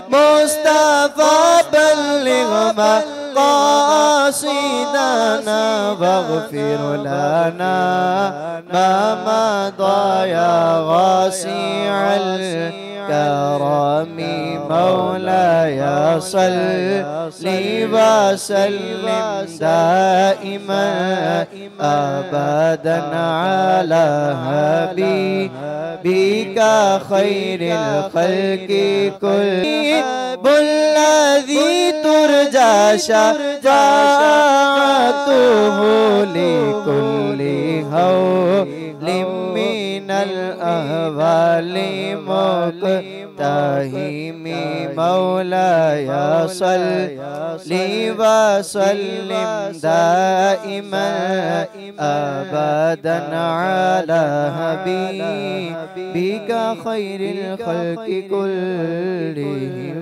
مصطفى بلغ مقاصدنا واغفر لنا ما مضى يا واسع الكرم مولاي صل وسلم دائما أبدا على حبيبك خير الخلق كلهم الذي ترجى شفاعته لكل هول من الأهوال مقتحم مولاي صل وسلم دائما أبدا على حبيبك خير الخلق كلهم.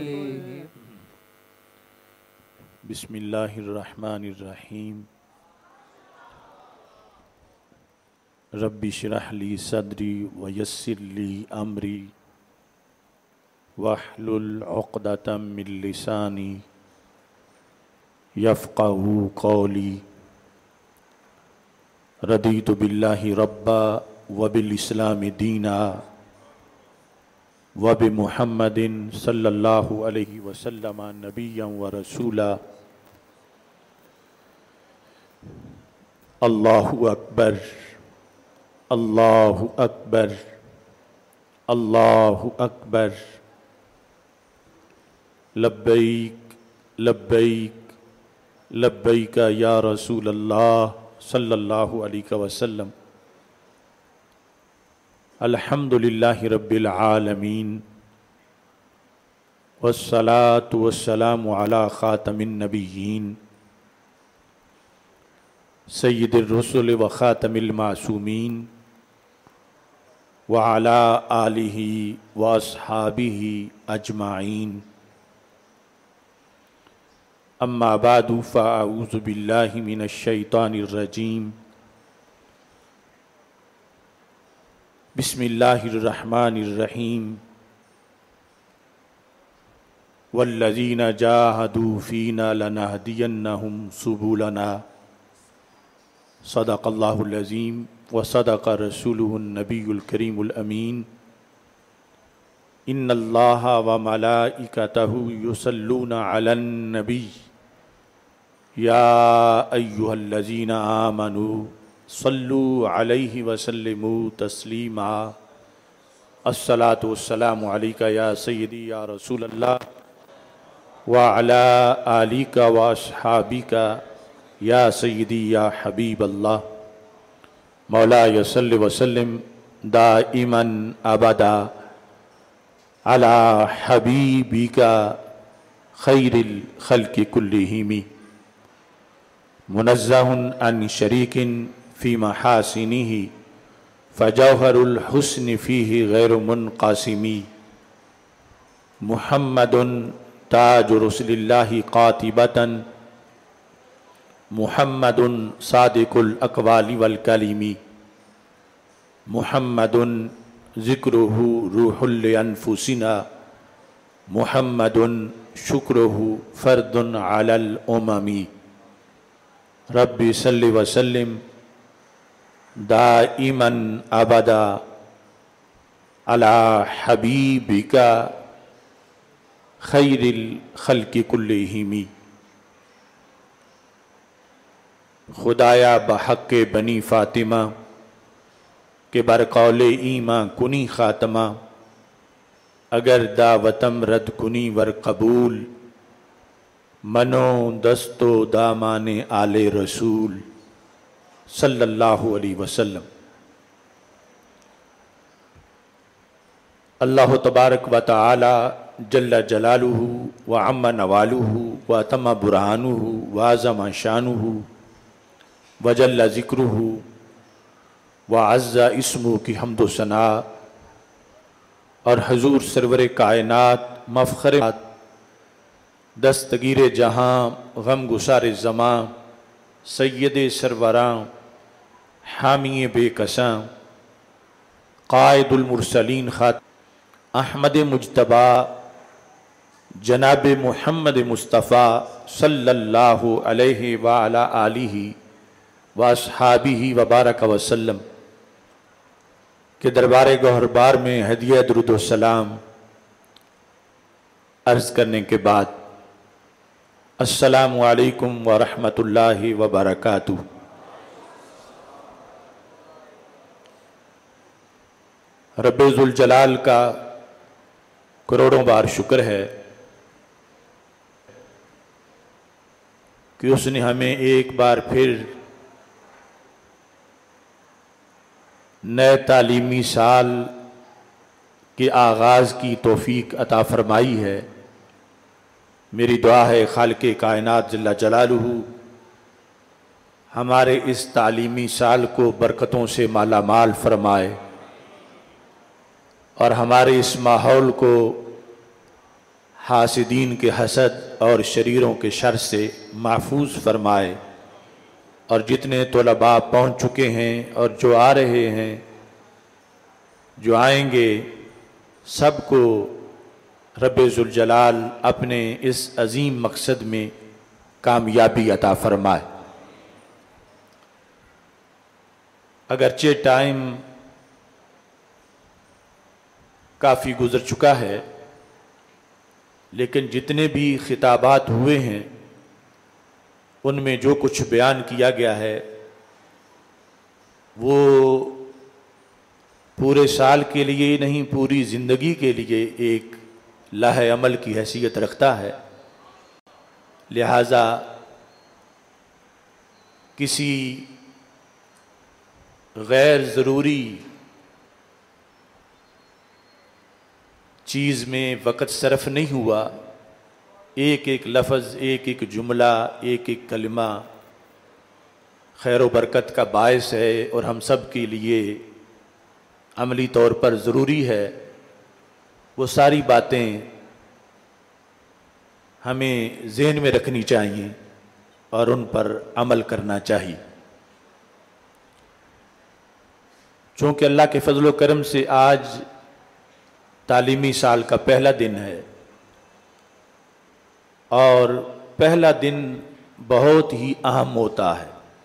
بسم اللہ الرحمن الرحیم. رب اشرح لی صدری ویسر لی امری واحلل عقدۃ من لسانی یفقہوا قولی. رضیت باللہ ربا وبالاسلام دینا وبمحمد صلی اللہ علیہ وسلم نبیا ورسولا. اللہ اکبر اللہ اکبر اللہ اکبر. لبیک لبیک لبیک یا رسول اللہ صلی اللہ علیہ وسلم. الحمدللہ رب العالمین والصلاة والسلام علی خاتم النبیین سید الرسل و خاتم المعصومین وعلی آلہ واصحابہ اجمعین. اما بعد فاعوذ باللہ من الشیطان الرجیم. بسم اللہ الرحمن الرحیم. والذین جاہدوا فینا لنہدینہم سبلنا. صدق اللہ العظیم وصدق رسولہ النبی الکریم الامین. ان اللہ وملائکتہ یصلون علی النبی یا ایہا الذین آمنوا صلوا علیہ وسلموا تسلیما. الصلاۃ والسلام علیک یا سیدی یا رسول اللہ وعلی آلک واصحابک یا سیدی یا حبیب اللہ. مولاي صل وسلم دائما ابدا على حبیبک خیر الخلق كلهم. منزہ عن شریک فی محاسنہ فجوہر الحسن فیہ غیر منقاسم. محمد تاج رسل اللہ قاطبۃ محمد صادق الاقوال والکلم. محمد ذکرہ روح لانفسنا محمد شکرہ فرد علی الامم. رب صل وسلم دائما ابدا علی حبیبک خیر الخلق کلہم. خدایا بحق بنی فاطمہ کہ برقول ایماں کنی خاتمہ. اگر دعوتم رد کنی ور قبول منو دستو دامان آل رسول صلی اللہ علیہ وسلم. اللہ تبارک و تعالی جل جلالہ وعم نوالہ واتم برہانہ وعظم شانہ وجل ذکرہ وعز اسمہ کی حمد و ثناء. اور حضور سرور کائنات مفخر دستگیر جہاں غم گسار زماں سید سروراں حامی بے کساں قائد المرسلین خاتم احمد مجتبیٰ جناب محمد مصطفیٰ صلی اللہ علیہ وعلی آلہ واصحابہ وبارک وسلم کے دربار گوہربار میں ہدیہ درود و سلام عرض کرنے کے بعد السلام علیکم ورحمۃ اللہ وبرکاتہ۔ رب ذوالجلال کا کروڑوں بار شکر ہے کہ اس نے ہمیں ایک بار پھر نئے تعلیمی سال کے آغاز کی توفیق عطا فرمائی ہے۔ میری دعا ہے خالق کائنات جل جلالہ ہمارے اس تعلیمی سال کو برکتوں سے مالا مال فرمائے اور ہمارے اس ماحول کو حاسدین کے حسد اور شریروں کے شر سے محفوظ فرمائے، اور جتنے طلباء پہنچ چکے ہیں اور جو آ رہے ہیں، جو آئیں گے، سب کو رب ذوالجلال اپنے اس عظیم مقصد میں کامیابی عطا فرمائے۔ اگرچہ ٹائم کافی گزر چکا ہے، لیکن جتنے بھی خطابات ہوئے ہیں ان میں جو کچھ بیان کیا گیا ہے وہ پورے سال کے لیے نہیں، پوری زندگی کے لیے ایک لائحہ عمل کی حیثیت رکھتا ہے۔ لہٰذا کسی غیر ضروری چیز میں وقت صرف نہیں ہوا، ایک ایک لفظ، ایک ایک جملہ، ایک ایک کلمہ خیر و برکت کا باعث ہے اور ہم سب کے لیے عملی طور پر ضروری ہے۔ وہ ساری باتیں ہمیں ذہن میں رکھنی چاہیے اور ان پر عمل کرنا چاہیے، چونکہ اللہ کے فضل و کرم سے آج تعلیمی سال کا پہلا دن ہے، اور پہلا دن بہت ہی اہم ہوتا ہے۔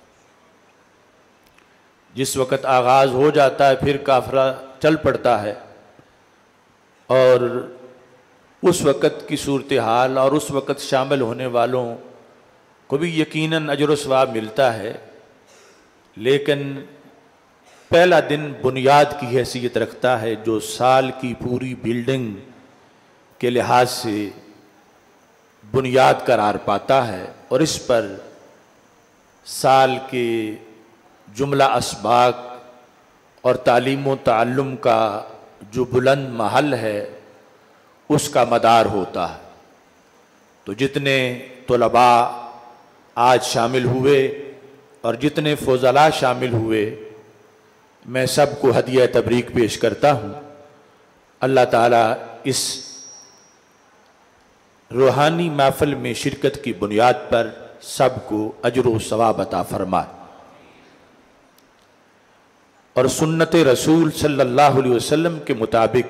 جس وقت آغاز ہو جاتا ہے پھر قافلہ چل پڑتا ہے، اور اس وقت کی صورتحال اور اس وقت شامل ہونے والوں کو بھی یقیناً اجر و ثواب ملتا ہے، لیکن پہلا دن بنیاد کی حیثیت رکھتا ہے جو سال کی پوری بلڈنگ کے لحاظ سے بنیاد قرار پاتا ہے، اور اس پر سال کے جملہ اسباق اور تعلیم و تعلم کا جو بلند محل ہے اس کا مدار ہوتا ہے۔ تو جتنے طلباء آج شامل ہوئے اور جتنے فضلاء شامل ہوئے، میں سب کو ہدیہ تبریک پیش کرتا ہوں۔ اللہ تعالیٰ اس روحانی محفل میں شرکت کی بنیاد پر سب کو اجر و ثواب عطا فرمائے، اور سنت رسول صلی اللہ علیہ وسلم کے مطابق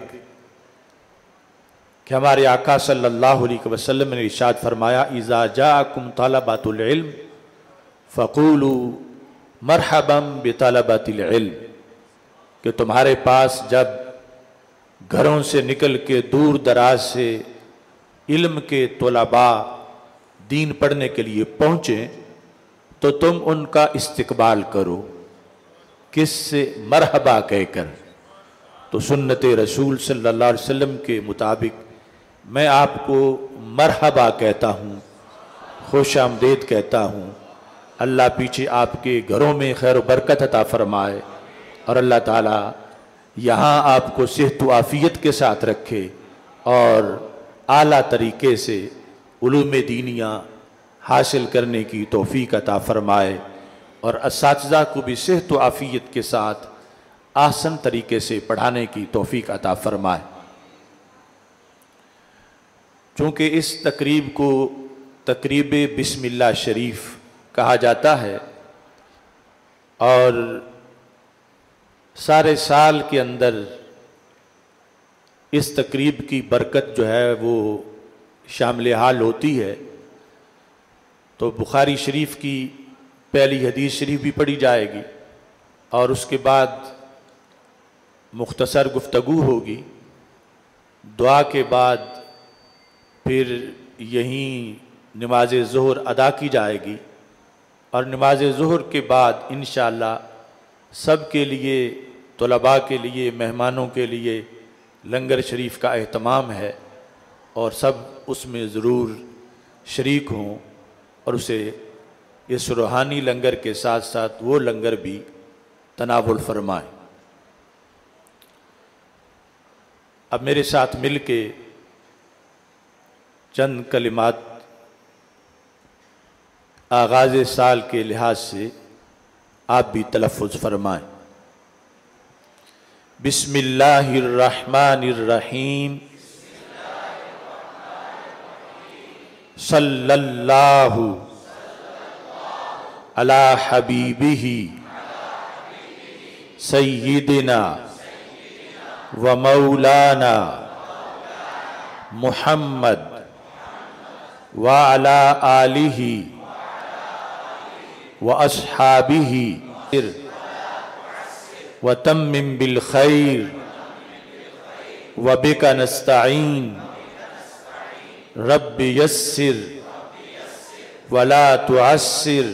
کہ ہمارے آقا صلی اللہ علیہ وسلم نے ارشاد فرمایا اذا جاءکم طلبۃ العلم فقولوا مرحبا بطلبۃ العلم، کہ تمہارے پاس جب گھروں سے نکل کے دور دراز سے علم کے طلباء دین پڑھنے کے لیے پہنچیں تو تم ان کا استقبال کرو، کس سے؟ مرحبا کہہ کر۔ تو سنت رسول صلی اللہ علیہ وسلم کے مطابق میں آپ کو مرحبا کہتا ہوں، خوش آمدید کہتا ہوں۔ اللہ پیچھے آپ کے گھروں میں خیر و برکت عطا فرمائے، اور اللہ تعالیٰ یہاں آپ کو صحت و عافیت کے ساتھ رکھے اور اعلیٰ طریقے سے علوم دینیہ حاصل کرنے کی توفیق عطا فرمائے، اور اساتذہ کو بھی صحت و عافیت کے ساتھ احسن طریقے سے پڑھانے کی توفیق عطا فرمائے۔ چونکہ اس تقریب کو تقریب بسم اللہ شریف کہا جاتا ہے، اور سارے سال کے اندر اس تقریب کی برکت جو ہے وہ شامل حال ہوتی ہے تو بخاری شریف کی پہلی حدیث شریف بھی پڑھی جائے گی اور اس کے بعد مختصر گفتگو ہوگی. دعا کے بعد پھر یہیں نماز ظہر ادا کی جائے گی اور نماز ظہر کے بعد انشاءاللہ سب کے لیے، طلباء کے لیے، مہمانوں کے لیے لنگر شریف کا اہتمام ہے اور سب اس میں ضرور شریک ہوں اور اسے اس روحانی لنگر کے ساتھ ساتھ وہ لنگر بھی تناول فرمائیں. اب میرے ساتھ مل کے چند کلمات آغاز سال کے لحاظ سے آپ بھی تلفظ فرمائیں. بسم اللہ الرحمن الرحیم. صلی اللہ علی حبیبہ سیدنا و مولانا محمد وعلی آلہ وأصحابه وتمم بالخير وبك نستعين رب يسر ولا تعسر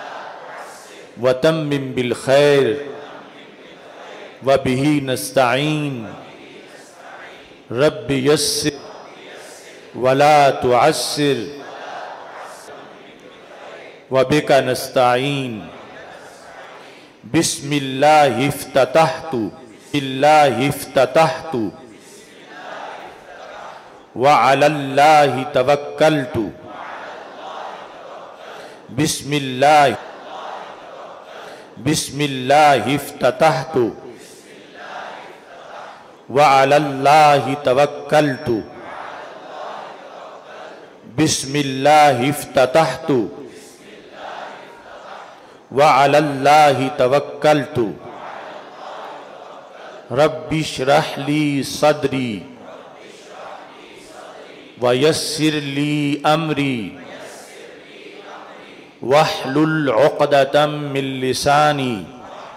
وتمم بالخير وبه نستعين رب يسر ولا تعسر وبك نستعين. بسم الله افتتحت بالله افتتحت وعلى الله توكلت. بسم الله افتتحت وعلى الله توكلت. بسم الله افتتحت وعلى الله توكلت. رب اشرح لي صدري ويسر لي أمري واحلل عقدة من لساني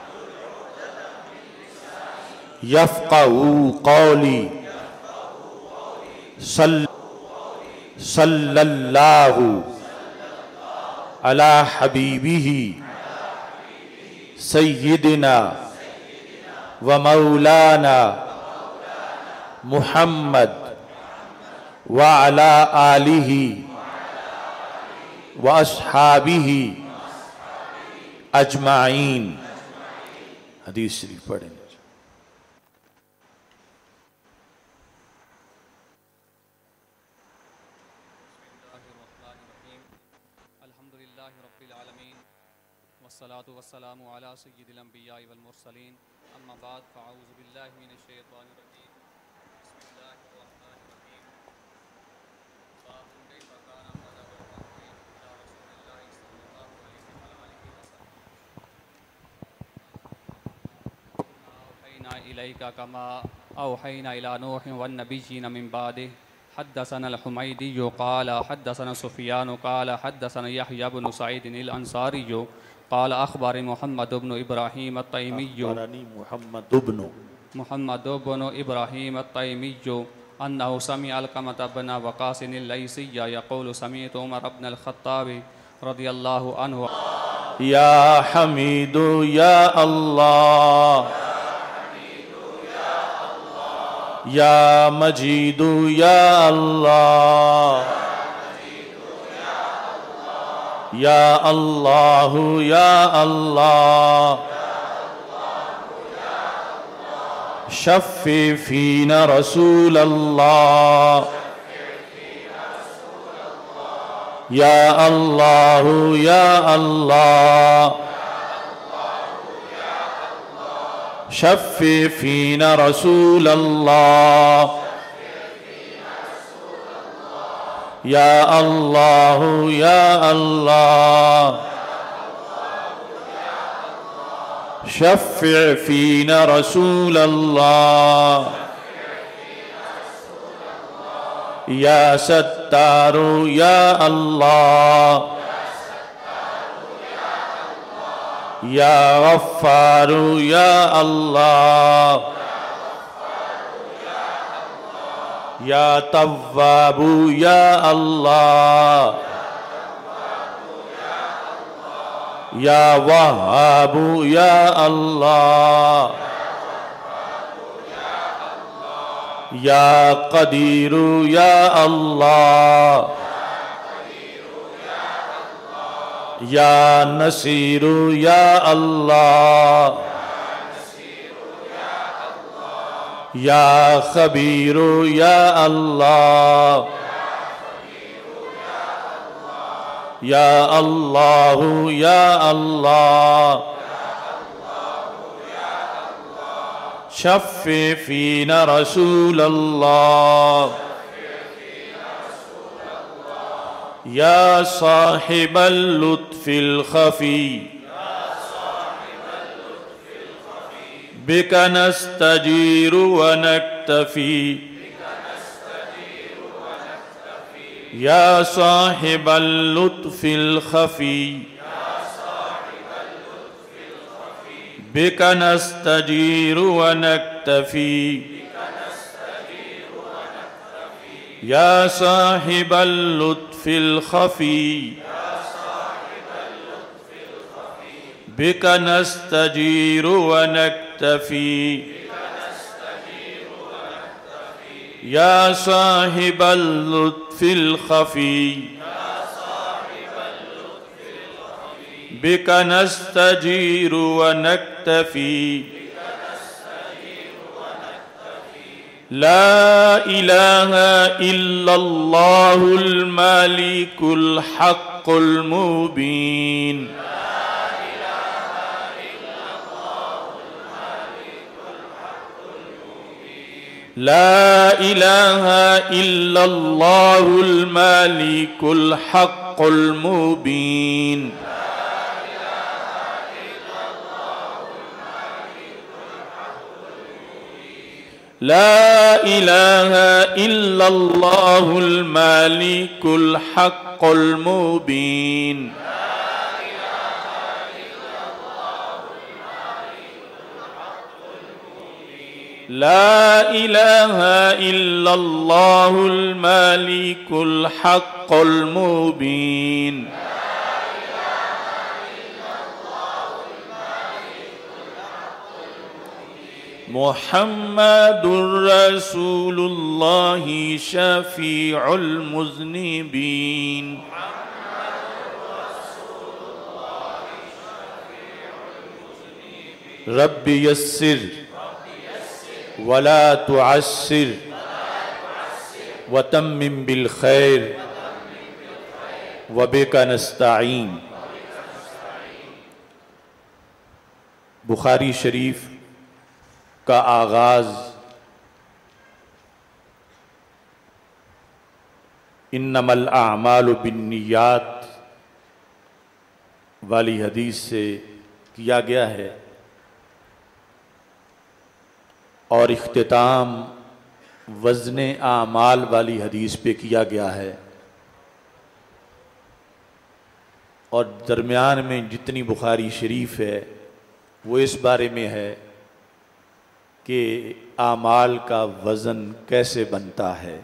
يفقهوا قولي. صلى الله على حبيبه سیدنا و مولانا محمد وعلی آلہ و اصحابہ اجمعین. حدیث شریف پڑھیں. والصلاة والسلام على سيد الأنبياء والمرسلين. أما بعد فأعوذ بالله من الشيطان الرجيم. بسم الله الرحمن الرحيم. باب كيف كان قدر الوحي إلى رسول الله صلى الله عليه وآله وسلم. أوحينا إليك كما أوحينا إلى نوح والنبيين من بعده. حدثنا الحميدي قال حدثنا سفيان قال حدثنا يحيى بن سعيد الأنصاري قال أخبر محمد بن إبراهيم التيمي محمد بن إبراهيم التيمي أنه سمع علقمة بن وقاص الليثي يقول سمعت عمر بن الخطاب رضي الله عنه. يا حميد يا الله يا مجيد يا الله يا الله يا الله شفع فينا رسول الله يا الله يا الله شفع فينا رسول الله يا الله يا الله شفع فينا رسول الله یا ستار یا اللہ یا غفار یا اللہ یا تواب یا اللہ یا وہاب یا اللہ یا قدیر یا اللہ یا نصیر یا اللہ یا خبیر یا اللہ یا اللہ یا اللہ شفع فینا رسول اللہ یا صاحب اللطف الخفی بک نستجیر ونکتفی یا صاحب اللطف الخفی بک نستجیر ونکتفی یا صاحب اللطف الخفی بک نستجیر ونکتفی یا صاحب اللطف الخفی بک نستجیر ونکتفی لا الہ الا اللہ الملک الحق المبین لا الہ الا اللہ الملک الحق المبین لا الہ الا اللہ الملک الحق المبین لا الہ الا اللہ الملک الحق المبین محمد رسول اللہ شفیع المذنبین رب یسر ولا تعسر وتمم بالخیر وبک نستعین۔ بخاری شریف کا آغاز انما الاعمال بالنیات والی حدیث سے کیا گیا ہے، اور اختتام وزن اعمال والی حدیث پہ کیا گیا ہے، اور درمیان میں جتنی بخاری شریف ہے وہ اس بارے میں ہے کہ اعمال کا وزن کیسے بنتا ہے۔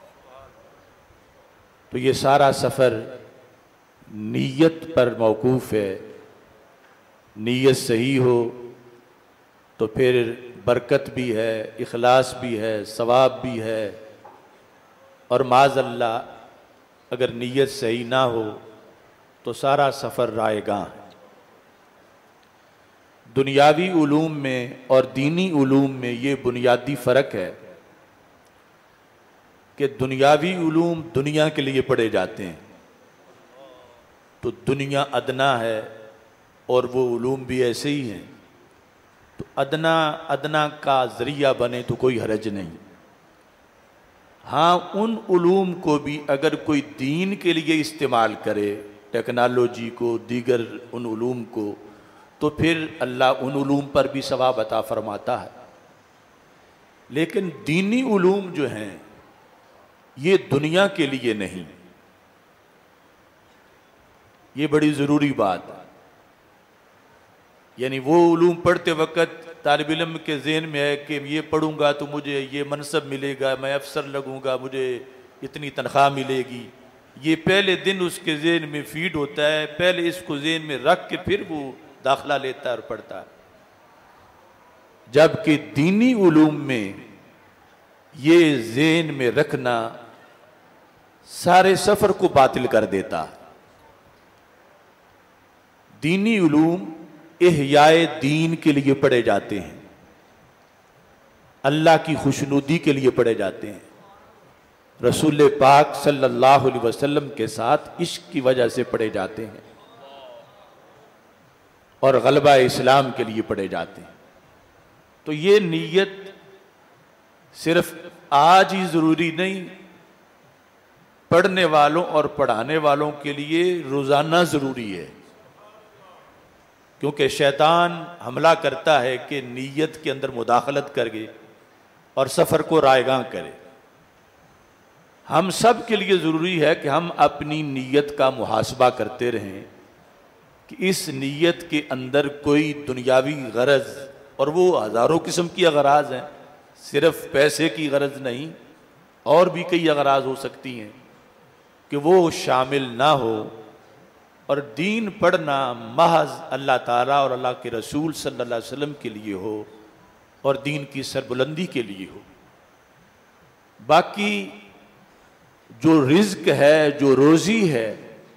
تو یہ سارا سفر نیت پر موقوف ہے، نیت صحیح ہو تو پھر برکت بھی ہے، اخلاص بھی ہے، ثواب بھی ہے، اور معاذ اللہ اگر نیت صحیح نہ ہو تو سارا سفر رائے گاں ہے۔ دنیاوی علوم میں اور دینی علوم میں یہ بنیادی فرق ہے کہ دنیاوی علوم دنیا کے لیے پڑھے جاتے ہیں، تو دنیا ادنا ہے اور وہ علوم بھی ایسے ہی ہیں، تو ادنا کا ذریعہ بنے تو کوئی حرج نہیں۔ ہاں ان علوم کو بھی اگر کوئی دین کے لیے استعمال کرے، ٹیکنالوجی کو، دیگر ان علوم کو، تو پھر اللہ ان علوم پر بھی ثواب عطا فرماتا ہے۔ لیکن دینی علوم جو ہیں یہ دنیا کے لیے نہیں. یہ بڑی ضروری بات ہے. یعنی وہ علوم پڑھتے وقت طالب علم کے ذہن میں ہے کہ یہ پڑھوں گا تو مجھے یہ منصب ملے گا، میں افسر لگوں گا، مجھے اتنی تنخواہ ملے گی. یہ پہلے دن اس کے ذہن میں فیڈ ہوتا ہے، پہلے اس کو ذہن میں رکھ کے پھر وہ داخلہ لیتا ہے اور پڑھتا ہے. جبکہ دینی علوم میں یہ ذہن میں رکھنا سارے سفر کو باطل کر دیتا. دینی علوم احیاء دین کے لیے پڑھے جاتے ہیں، اللہ کی خوشنودی کے لیے پڑھے جاتے ہیں، رسول پاک صلی اللہ علیہ وسلم کے ساتھ عشق کی وجہ سے پڑھے جاتے ہیں، اور غلبہ اسلام کے لیے پڑھے جاتے ہیں. تو یہ نیت صرف آج ہی ضروری نہیں، پڑھنے والوں اور پڑھانے والوں کے لیے روزانہ ضروری ہے. کیونکہ شیطان حملہ کرتا ہے کہ نیت کے اندر مداخلت کرے اور سفر کو رائیگاں کرے. ہم سب کے لیے ضروری ہے کہ ہم اپنی نیت کا محاسبہ کرتے رہیں کہ اس نیت کے اندر کوئی دنیاوی غرض، اور وہ ہزاروں قسم کی اغراض ہیں، صرف پیسے کی غرض نہیں، اور بھی کئی اغراض ہو سکتی ہیں، کہ وہ شامل نہ ہو، اور دین پڑھنا محض اللہ تعالیٰ اور اللہ کے رسول صلی اللہ علیہ وسلم کے لیے ہو اور دین کی سربلندی کے لیے ہو. باقی جو رزق ہے، جو روزی ہے،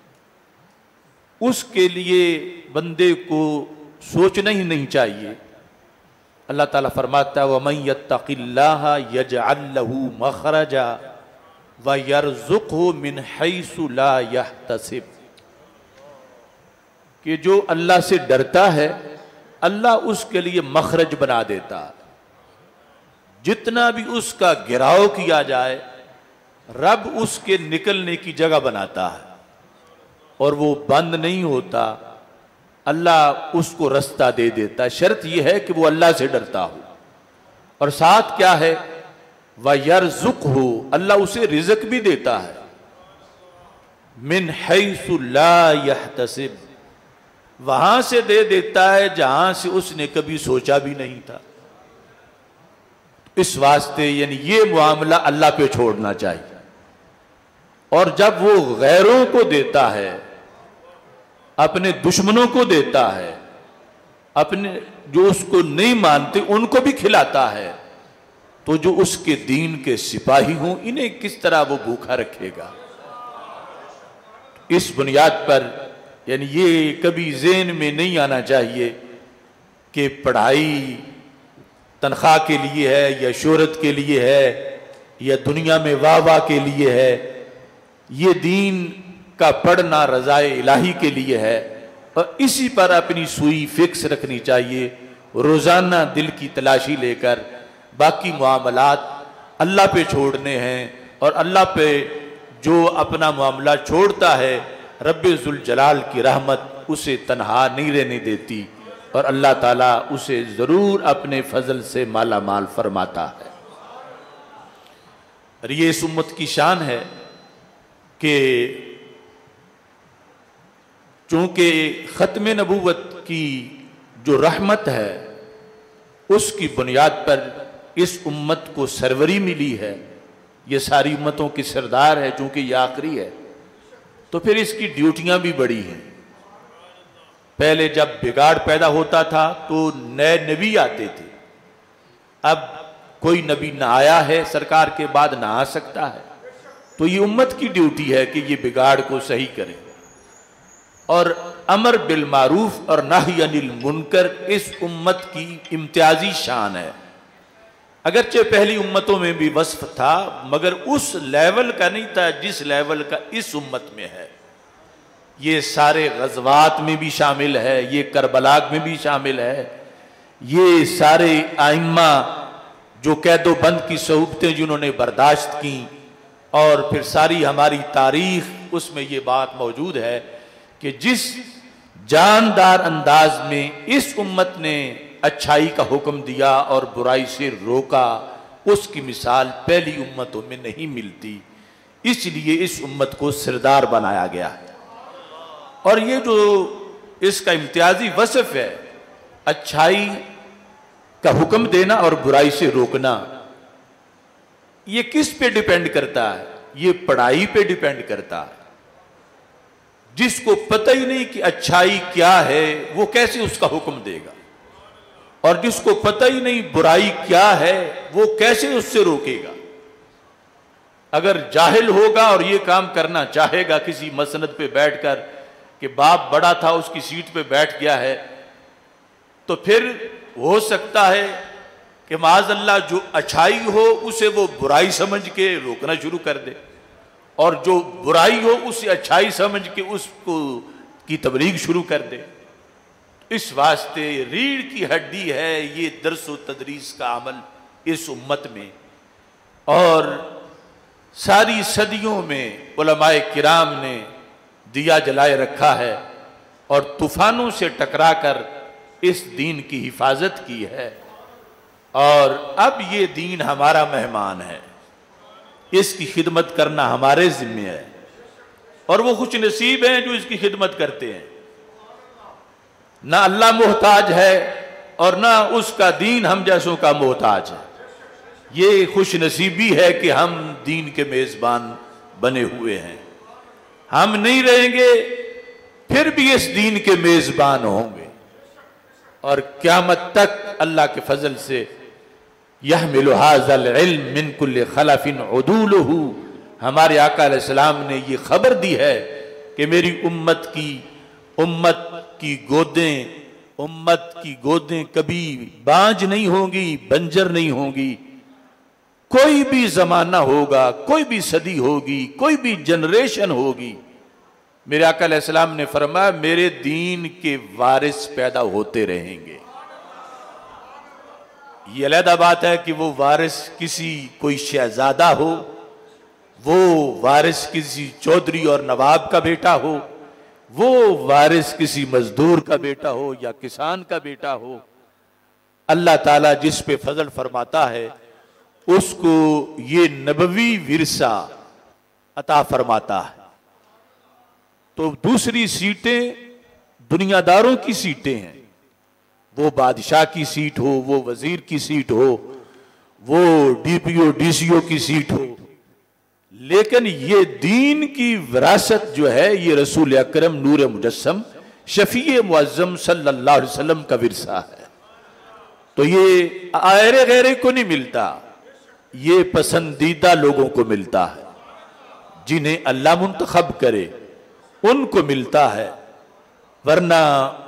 اس کے لیے بندے کو سوچنا ہی نہیں چاہیے. اللہ تعالیٰ فرماتا ہے وَمَن يَتَّقِ اللَّهَ يَجْعَلْ لَهُ مَخْرَجًا وَيَرْزُقْهُ مِنْ حَيْثُ لَا يَحْتَسِبُ، کہ جو اللہ سے ڈرتا ہے اللہ اس کے لیے مخرج بنا دیتا. جتنا بھی اس کا گراؤ کیا جائے رب اس کے نکلنے کی جگہ بناتا ہے، اور وہ بند نہیں ہوتا، اللہ اس کو رستہ دے دیتا. شرط یہ ہے کہ وہ اللہ سے ڈرتا ہو. اور ساتھ کیا ہے؟ وَيَرْزُقْهُ، اللہ اسے رزق بھی دیتا ہے، مِنْ حَيْثُ لَا يَحْتَسِبُ، وہاں سے دے دیتا ہے جہاں سے اس نے کبھی سوچا بھی نہیں تھا. اس واسطے یعنی یہ معاملہ اللہ پہ چھوڑنا چاہیے. اور جب وہ غیروں کو دیتا ہے، اپنے دشمنوں کو دیتا ہے، اپنے جو اس کو نہیں مانتے ان کو بھی کھلاتا ہے، تو جو اس کے دین کے سپاہی ہوں انہیں کس طرح وہ بھوکا رکھے گا. اس بنیاد پر یعنی یہ کبھی ذہن میں نہیں آنا چاہیے کہ پڑھائی تنخواہ کے لیے ہے، یا شہرت کے لیے ہے، یا دنیا میں واہ واہ کے لیے ہے. یہ دین کا پڑھنا رضائے الہی کے لیے ہے، اور اسی پر اپنی سوئی فکس رکھنی چاہیے، روزانہ دل کی تلاشی لے کر. باقی معاملات اللہ پہ چھوڑنے ہیں، اور اللہ پہ جو اپنا معاملہ چھوڑتا ہے رب ذوالجلال کی رحمت اسے تنہا نہیں رہنے دیتی، اور اللہ تعالیٰ اسے ضرور اپنے فضل سے مالا مال فرماتا ہے. اور یہ اس امت کی شان ہے کہ چونکہ ختم نبوت کی جو رحمت ہے اس کی بنیاد پر اس امت کو سروری ملی ہے. یہ ساری امتوں کی سردار ہے، چونکہ یہ آخری ہے، تو پھر اس کی ڈیوٹیاں بھی بڑی ہیں. پہلے جب بگاڑ پیدا ہوتا تھا تو نئے نبی آتے تھے، اب کوئی نبی نہ آیا ہے سرکار کے بعد نہ آ سکتا ہے، تو یہ امت کی ڈیوٹی ہے کہ یہ بگاڑ کو صحیح کرے. اور امر بالمعروف اور نہی عن المنکر اس امت کی امتیازی شان ہے. اگرچہ پہلی امتوں میں بھی وصف تھا، مگر اس لیول کا نہیں تھا جس لیول کا اس امت میں ہے. یہ سارے غزوات میں بھی شامل ہے، یہ کربلا میں بھی شامل ہے، یہ سارے ائمہ جو قید و بند کی صعوبتیں جنہوں نے برداشت کی، اور پھر ساری ہماری تاریخ اس میں یہ بات موجود ہے کہ جس جاندار انداز میں اس امت نے اچھائی کا حکم دیا اور برائی سے روکا، اس کی مثال پہلی امتوں میں نہیں ملتی. اس لیے اس امت کو سردار بنایا گیا ہے۔ اور یہ جو اس کا امتیازی وصف ہے، اچھائی کا حکم دینا اور برائی سے روکنا، یہ کس پہ ڈیپینڈ کرتا ہے؟ یہ پڑھائی پہ ڈیپینڈ کرتا ہے۔ جس کو پتہ ہی نہیں کہ اچھائی کیا ہے وہ کیسے اس کا حکم دے گا، اور جس کو پتہ ہی نہیں برائی کیا ہے وہ کیسے اس سے روکے گا؟ اگر جاہل ہوگا اور یہ کام کرنا چاہے گا کسی مسند پہ بیٹھ کر کہ باپ بڑا تھا اس کی سیٹ پہ بیٹھ گیا ہے، تو پھر ہو سکتا ہے کہ معاذ اللہ جو اچھائی ہو اسے وہ برائی سمجھ کے روکنا شروع کر دے، اور جو برائی ہو اسے اچھائی سمجھ کے اس کو کی تبلیغ شروع کر دے۔ اس واسطے ریڑھ کی ہڈی ہے یہ درس و تدریس کا عمل اس امت میں، اور ساری صدیوں میں علماء کرام نے دیا جلائے رکھا ہے اور طوفانوں سے ٹکرا کر اس دین کی حفاظت کی ہے، اور اب یہ دین ہمارا مہمان ہے، اس کی خدمت کرنا ہمارے ذمہ ہے، اور وہ خوش نصیب ہیں جو اس کی خدمت کرتے ہیں۔ نہ اللہ محتاج ہے اور نہ اس کا دین ہم جیسوں کا محتاج ہے۔ یہ خوش نصیبی ہے کہ ہم دین کے میزبان بنے ہوئے ہیں، ہم نہیں رہیں گے پھر بھی اس دین کے میزبان ہوں گے، اور قیامت تک اللہ کے فضل سے یحمل ھذا العلم من کل خلف عدولہ، ہمارے آقا علیہ السلام نے یہ خبر دی ہے کہ میری امت کی گودیں کبھی بانج نہیں ہوں گی، بنجر نہیں ہوں گی۔ کوئی بھی زمانہ ہوگا، کوئی بھی صدی ہوگی، کوئی بھی جنریشن ہوگی، میرے آقا علیہ السلام نے فرمایا میرے دین کے وارث پیدا ہوتے رہیں گے۔ یہ علیحدہ بات ہے کہ وہ وارث کوئی شہزادہ ہو، وہ وارث کسی چودھری اور نواب کا بیٹا ہو، وہ وارث کسی مزدور کا بیٹا ہو یا کسان کا بیٹا ہو، اللہ تعالیٰ جس پہ فضل فرماتا ہے اس کو یہ نبوی ورثہ عطا فرماتا ہے۔ تو دوسری سیٹیں دنیا داروں کی سیٹیں ہیں، وہ بادشاہ کی سیٹ ہو، وہ وزیر کی سیٹ ہو، وہ D P O D C او کی سیٹ ہو، لیکن یہ دین کی وراثت جو ہے یہ رسول اکرم نور مجسم شفیع معظم صلی اللہ علیہ وسلم کا ورثہ ہے۔ تو یہ آئرے غیرے کو نہیں ملتا، یہ پسندیدہ لوگوں کو ملتا ہے، جنہیں اللہ منتخب کرے ان کو ملتا ہے، ورنہ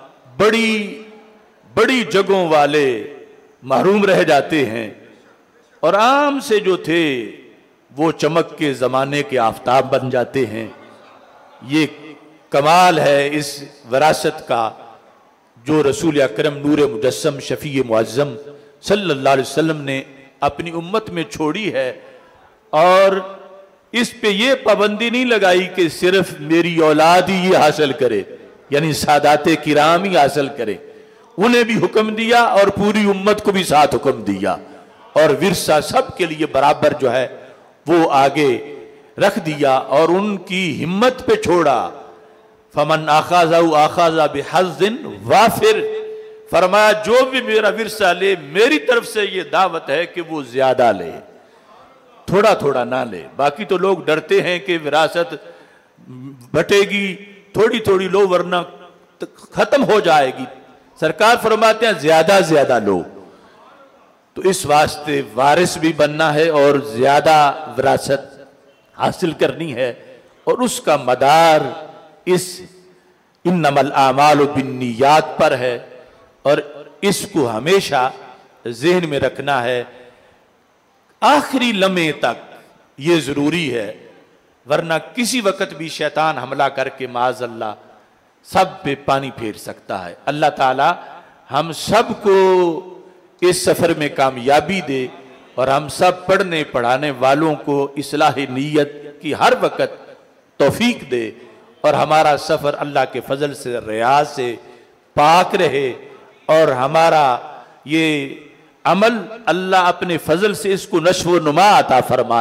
بڑی جگہوں والے محروم رہ جاتے ہیں، اور عام سے جو تھے وہ چمک کے زمانے کے آفتاب بن جاتے ہیں۔ یہ کمال ہے اس وراثت کا جو رسول اکرم نور مجسم شفیع معظم صلی اللہ علیہ وسلم نے اپنی امت میں چھوڑی ہے، اور اس پہ یہ پابندی نہیں لگائی کہ صرف میری اولاد ہی یہ حاصل کرے، یعنی سادات کرام ہی حاصل کرے، انہیں بھی حکم دیا اور پوری امت کو بھی ساتھ حکم دیا، اور ورثہ سب کے لیے برابر جو ہے وہ آگے رکھ دیا اور ان کی ہمت پہ چھوڑا۔ فمن اخذ بحظ وافر، فرمایا جو بھی میرا ورثہ لے میری طرف سے یہ دعوت ہے کہ وہ زیادہ لے، تھوڑا تھوڑا نہ لے۔ باقی تو لوگ ڈرتے ہیں کہ وراثت بٹے گی، تھوڑی تھوڑی لو ورنہ ختم ہو جائے گی۔ سرکار فرماتے ہیں زیادہ زیادہ لو۔ تو اس واسطے وارث بھی بننا ہے اور زیادہ وراثت حاصل کرنی ہے، اور اس کا مدار اس انما الاعمال بالنیات پر ہے، اور اس کو ہمیشہ ذہن میں رکھنا ہے، آخری لمحے تک یہ ضروری ہے، ورنہ کسی وقت بھی شیطان حملہ کر کے معاذ اللہ سب پہ پانی پھیر سکتا ہے۔ اللہ تعالی ہم سب کو اس سفر میں کامیابی دے، اور ہم سب پڑھنے پڑھانے والوں کو اصلاح نیت کی ہر وقت توفیق دے، اور ہمارا سفر اللہ کے فضل سے ریا سے پاک رہے، اور ہمارا یہ عمل اللہ اپنے فضل سے اس کو نشو و نما عطا فرمائے،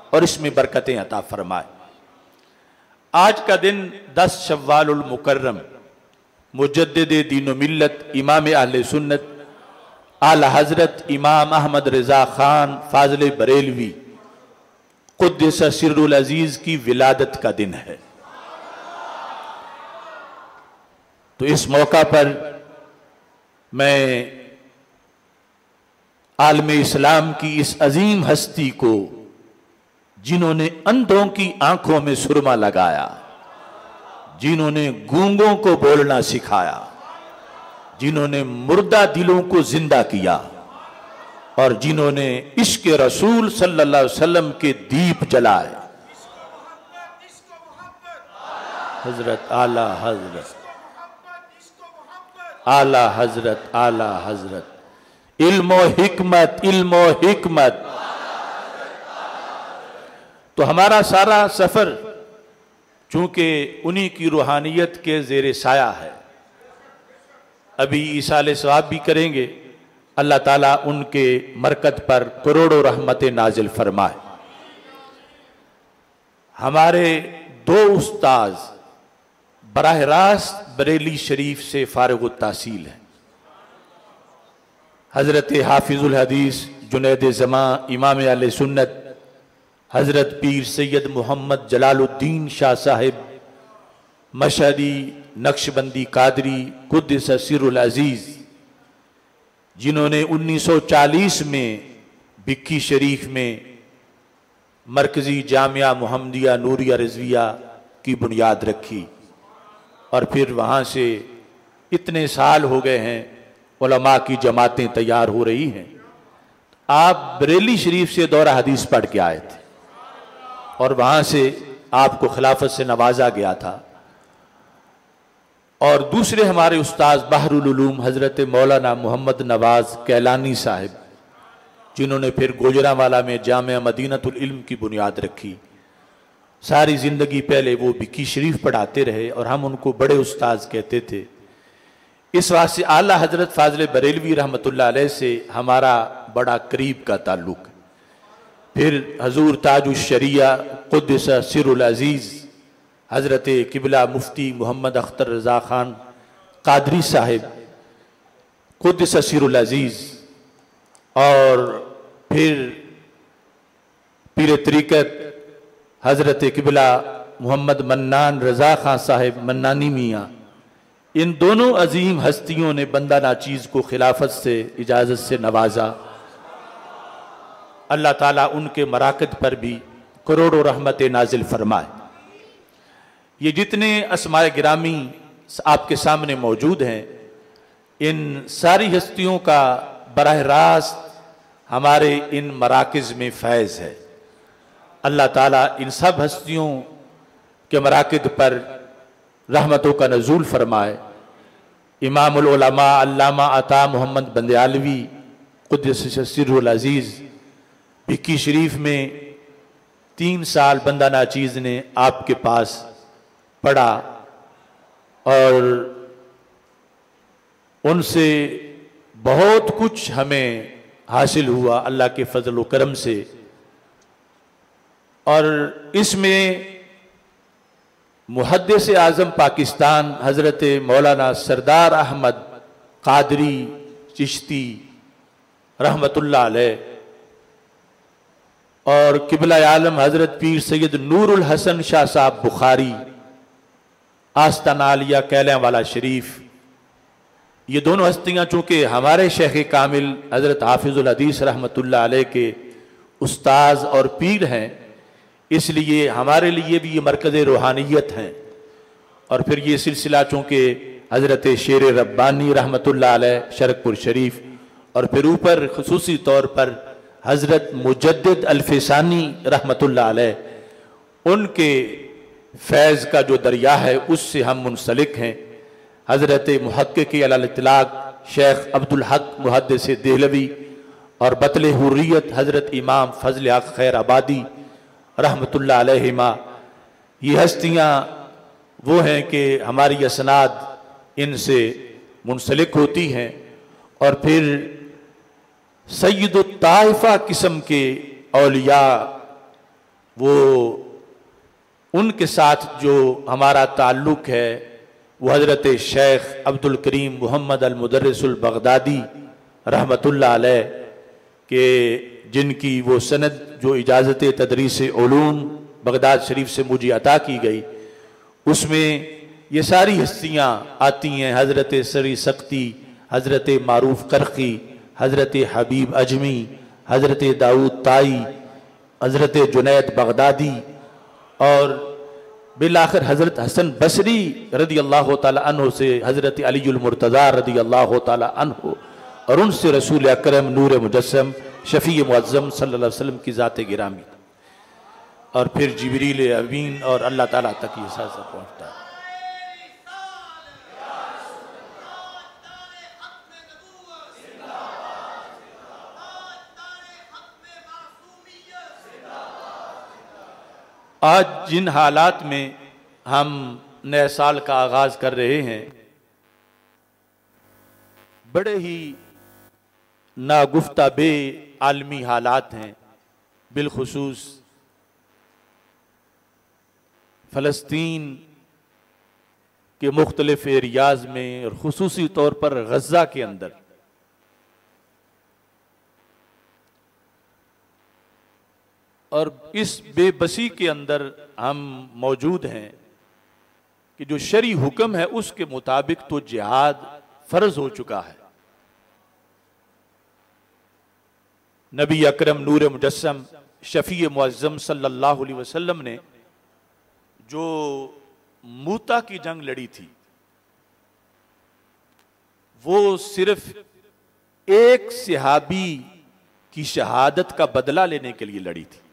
اور اس میں برکتیں عطا فرمائے۔ آج کا دن 10 شوال المکرم، مجدد دین و ملت، امام اہل سنت اعلی حضرت امام احمد رضا خان فاضل بریلوی قدس سر العزیز کی ولادت کا دن ہے۔ تو اس موقع پر میں عالم اسلام کی اس عظیم ہستی کو، جنہوں نے اندھوں کی آنکھوں میں سرما لگایا، جنہوں نے گونگوں کو بولنا سکھایا، جنہوں نے مردہ دلوں کو زندہ کیا، اور جنہوں نے عشق رسول صلی اللہ علیہ وسلم کے دیپ جلائے، حضرت اعلی حضرت اعلی حضرت اعلی حضرت علم و حکمت، علم و حکمت۔ تو ہمارا سارا سفر چونکہ انہی کی روحانیت کے زیر سایہ ہے، ابھی ایصال ثواب بھی کریں گے، اللہ تعالیٰ ان کے مرکز پر کروڑوں رحمت نازل فرمائے۔ ہمارے 2 استاذ براہ راست بریلی شریف سے فارغ التحصیل ہیں، حضرت حافظ الحدیث جنید زمان امام اہل سنت حضرت پیر سید محمد جلال الدین شاہ صاحب مشہدی نقشبندی قادری قدس سر العزیز، جنہوں نے 1940 میں بکی شریف میں مرکزی جامعہ محمدیہ نوریہ رضویہ کی بنیاد رکھی، اور پھر وہاں سے اتنے سال ہو گئے ہیں علماء کی جماعتیں تیار ہو رہی ہیں۔ آپ بریلی شریف سے دورہ حدیث پڑھ کے آئے تھے، اور وہاں سے آپ کو خلافت سے نوازا گیا تھا۔ اور دوسرے ہمارے استاذ بحر العلوم حضرت مولانا محمد نواز کیلانی صاحب، جنہوں نے پھر گوجرانوالا میں جامعہ مدینۃ العلم کی بنیاد رکھی۔ ساری زندگی پہلے وہ بکی شریف پڑھاتے رہے، اور ہم ان کو بڑے استاذ کہتے تھے۔ اس واسطے اعلی حضرت فاضل بریلوی رحمۃ اللہ علیہ سے ہمارا بڑا قریب کا تعلق ہے۔ پھر حضور تاج الشریعہ قدس سر العزیز حضرت قبلہ مفتی محمد اختر رضا خان قادری صاحب قدس سر العزیز، اور پھر پیر طریقت حضرت قبلہ محمد منان رضا خان صاحب منانی میاں، ان دونوں عظیم ہستیوں نے بندہ ناچیز کو خلافت سے اجازت سے نوازا۔ اللہ تعالیٰ ان کے مراکز پر بھی کروڑوں رحمت نازل فرمائے۔ یہ جتنے اسماء گرامی آپ کے سامنے موجود ہیں، ان ساری ہستیوں کا براہ راست ہمارے ان مراکز میں فیض ہے۔ اللہ تعالیٰ ان سب ہستیوں کے مراکز پر رحمتوں کا نزول فرمائے۔ امام العلماء علامہ عطا محمد بندیالوی قدس سر العزیز بھکی شریف میں 3 سال بندہ ناچیز نے آپ کے پاس پڑھا، اور ان سے بہت کچھ ہمیں حاصل ہوا اللہ کے فضل و کرم سے۔ اور اس میں محدث اعظم پاکستان حضرت مولانا سردار احمد قادری چشتی رحمت اللہ علیہ، اور قبلہ عالم حضرت پیر سید نور الحسن شاہ صاحب بخاری آستانہ عالیہ کیلیاں والا شریف، یہ دونوں ہستیاں چونکہ ہمارے شیخ کامل حضرت حافظ الحدیث رحمت اللہ علیہ کے استاذ اور پیر ہیں، اس لیے ہمارے لیے بھی یہ مرکز روحانیت ہیں۔ اور پھر یہ سلسلہ چونکہ حضرت شیر ربانی رحمت اللہ علیہ شرک پور شریف، اور پھر اوپر خصوصی طور پر حضرت مجدد الفسانی رحمت اللہ علیہ، ان کے فیض کا جو دریا ہے اس سے ہم منسلک ہیں۔ حضرت محقق علی الاطلاق شیخ عبدالحق محدث دہلوی، اور بطل حریت حضرت امام فضل حق خیر آبادی رحمت اللہ علیہما، یہ ہستیاں وہ ہیں کہ ہماری اسناد ان سے منسلک ہوتی ہیں۔ اور پھر سید الطائفہ قسم کے اولیاء وہ ان کے ساتھ جو ہمارا تعلق ہے وہ حضرت شیخ عبد الکریم محمد المدرس البغدادی رحمۃ اللہ علیہ کہ جن کی وہ سند جو اجازت تدریس علوم بغداد شریف سے مجھے عطا کی گئی، اس میں یہ ساری ہستیاں آتی ہیں، حضرت سری سختی، حضرت معروف قرقی، حضرت حبیب اجمی، حضرت داؤد طائی، حضرت جنید بغدادی، اور بالآخر حضرت حسن بصری رضی اللہ تعالی عنہ سے حضرت علی المرتضی رضی اللہ تعالی عنہ، اور ان سے رسول اکرم نور مجسم شفیع معظم صلی اللہ علیہ وسلم کی ذات گرامی، اور پھر جبریل امین اور اللہ تعالیٰ تک یہ سلسلہ پہنچتا ہے۔ آج جن حالات میں ہم نئے سال کا آغاز کر رہے ہیں، بڑے ہی ناگفتہ بے عالمی حالات ہیں، بالخصوص فلسطین کے مختلف ایریاز میں اور خصوصی طور پر غزہ کے اندر۔ اور اس بے بسی کے اندر ہم موجود ہیں کہ جو شرعی حکم ہے اس کے مطابق تو جہاد فرض ہو چکا ہے۔ نبی اکرم نور مجسم شفیع معظم صلی اللہ علیہ وسلم نے جو موتا کی جنگ لڑی تھی، وہ صرف ایک صحابی کی شہادت کا بدلہ لینے کے لیے لڑی تھی۔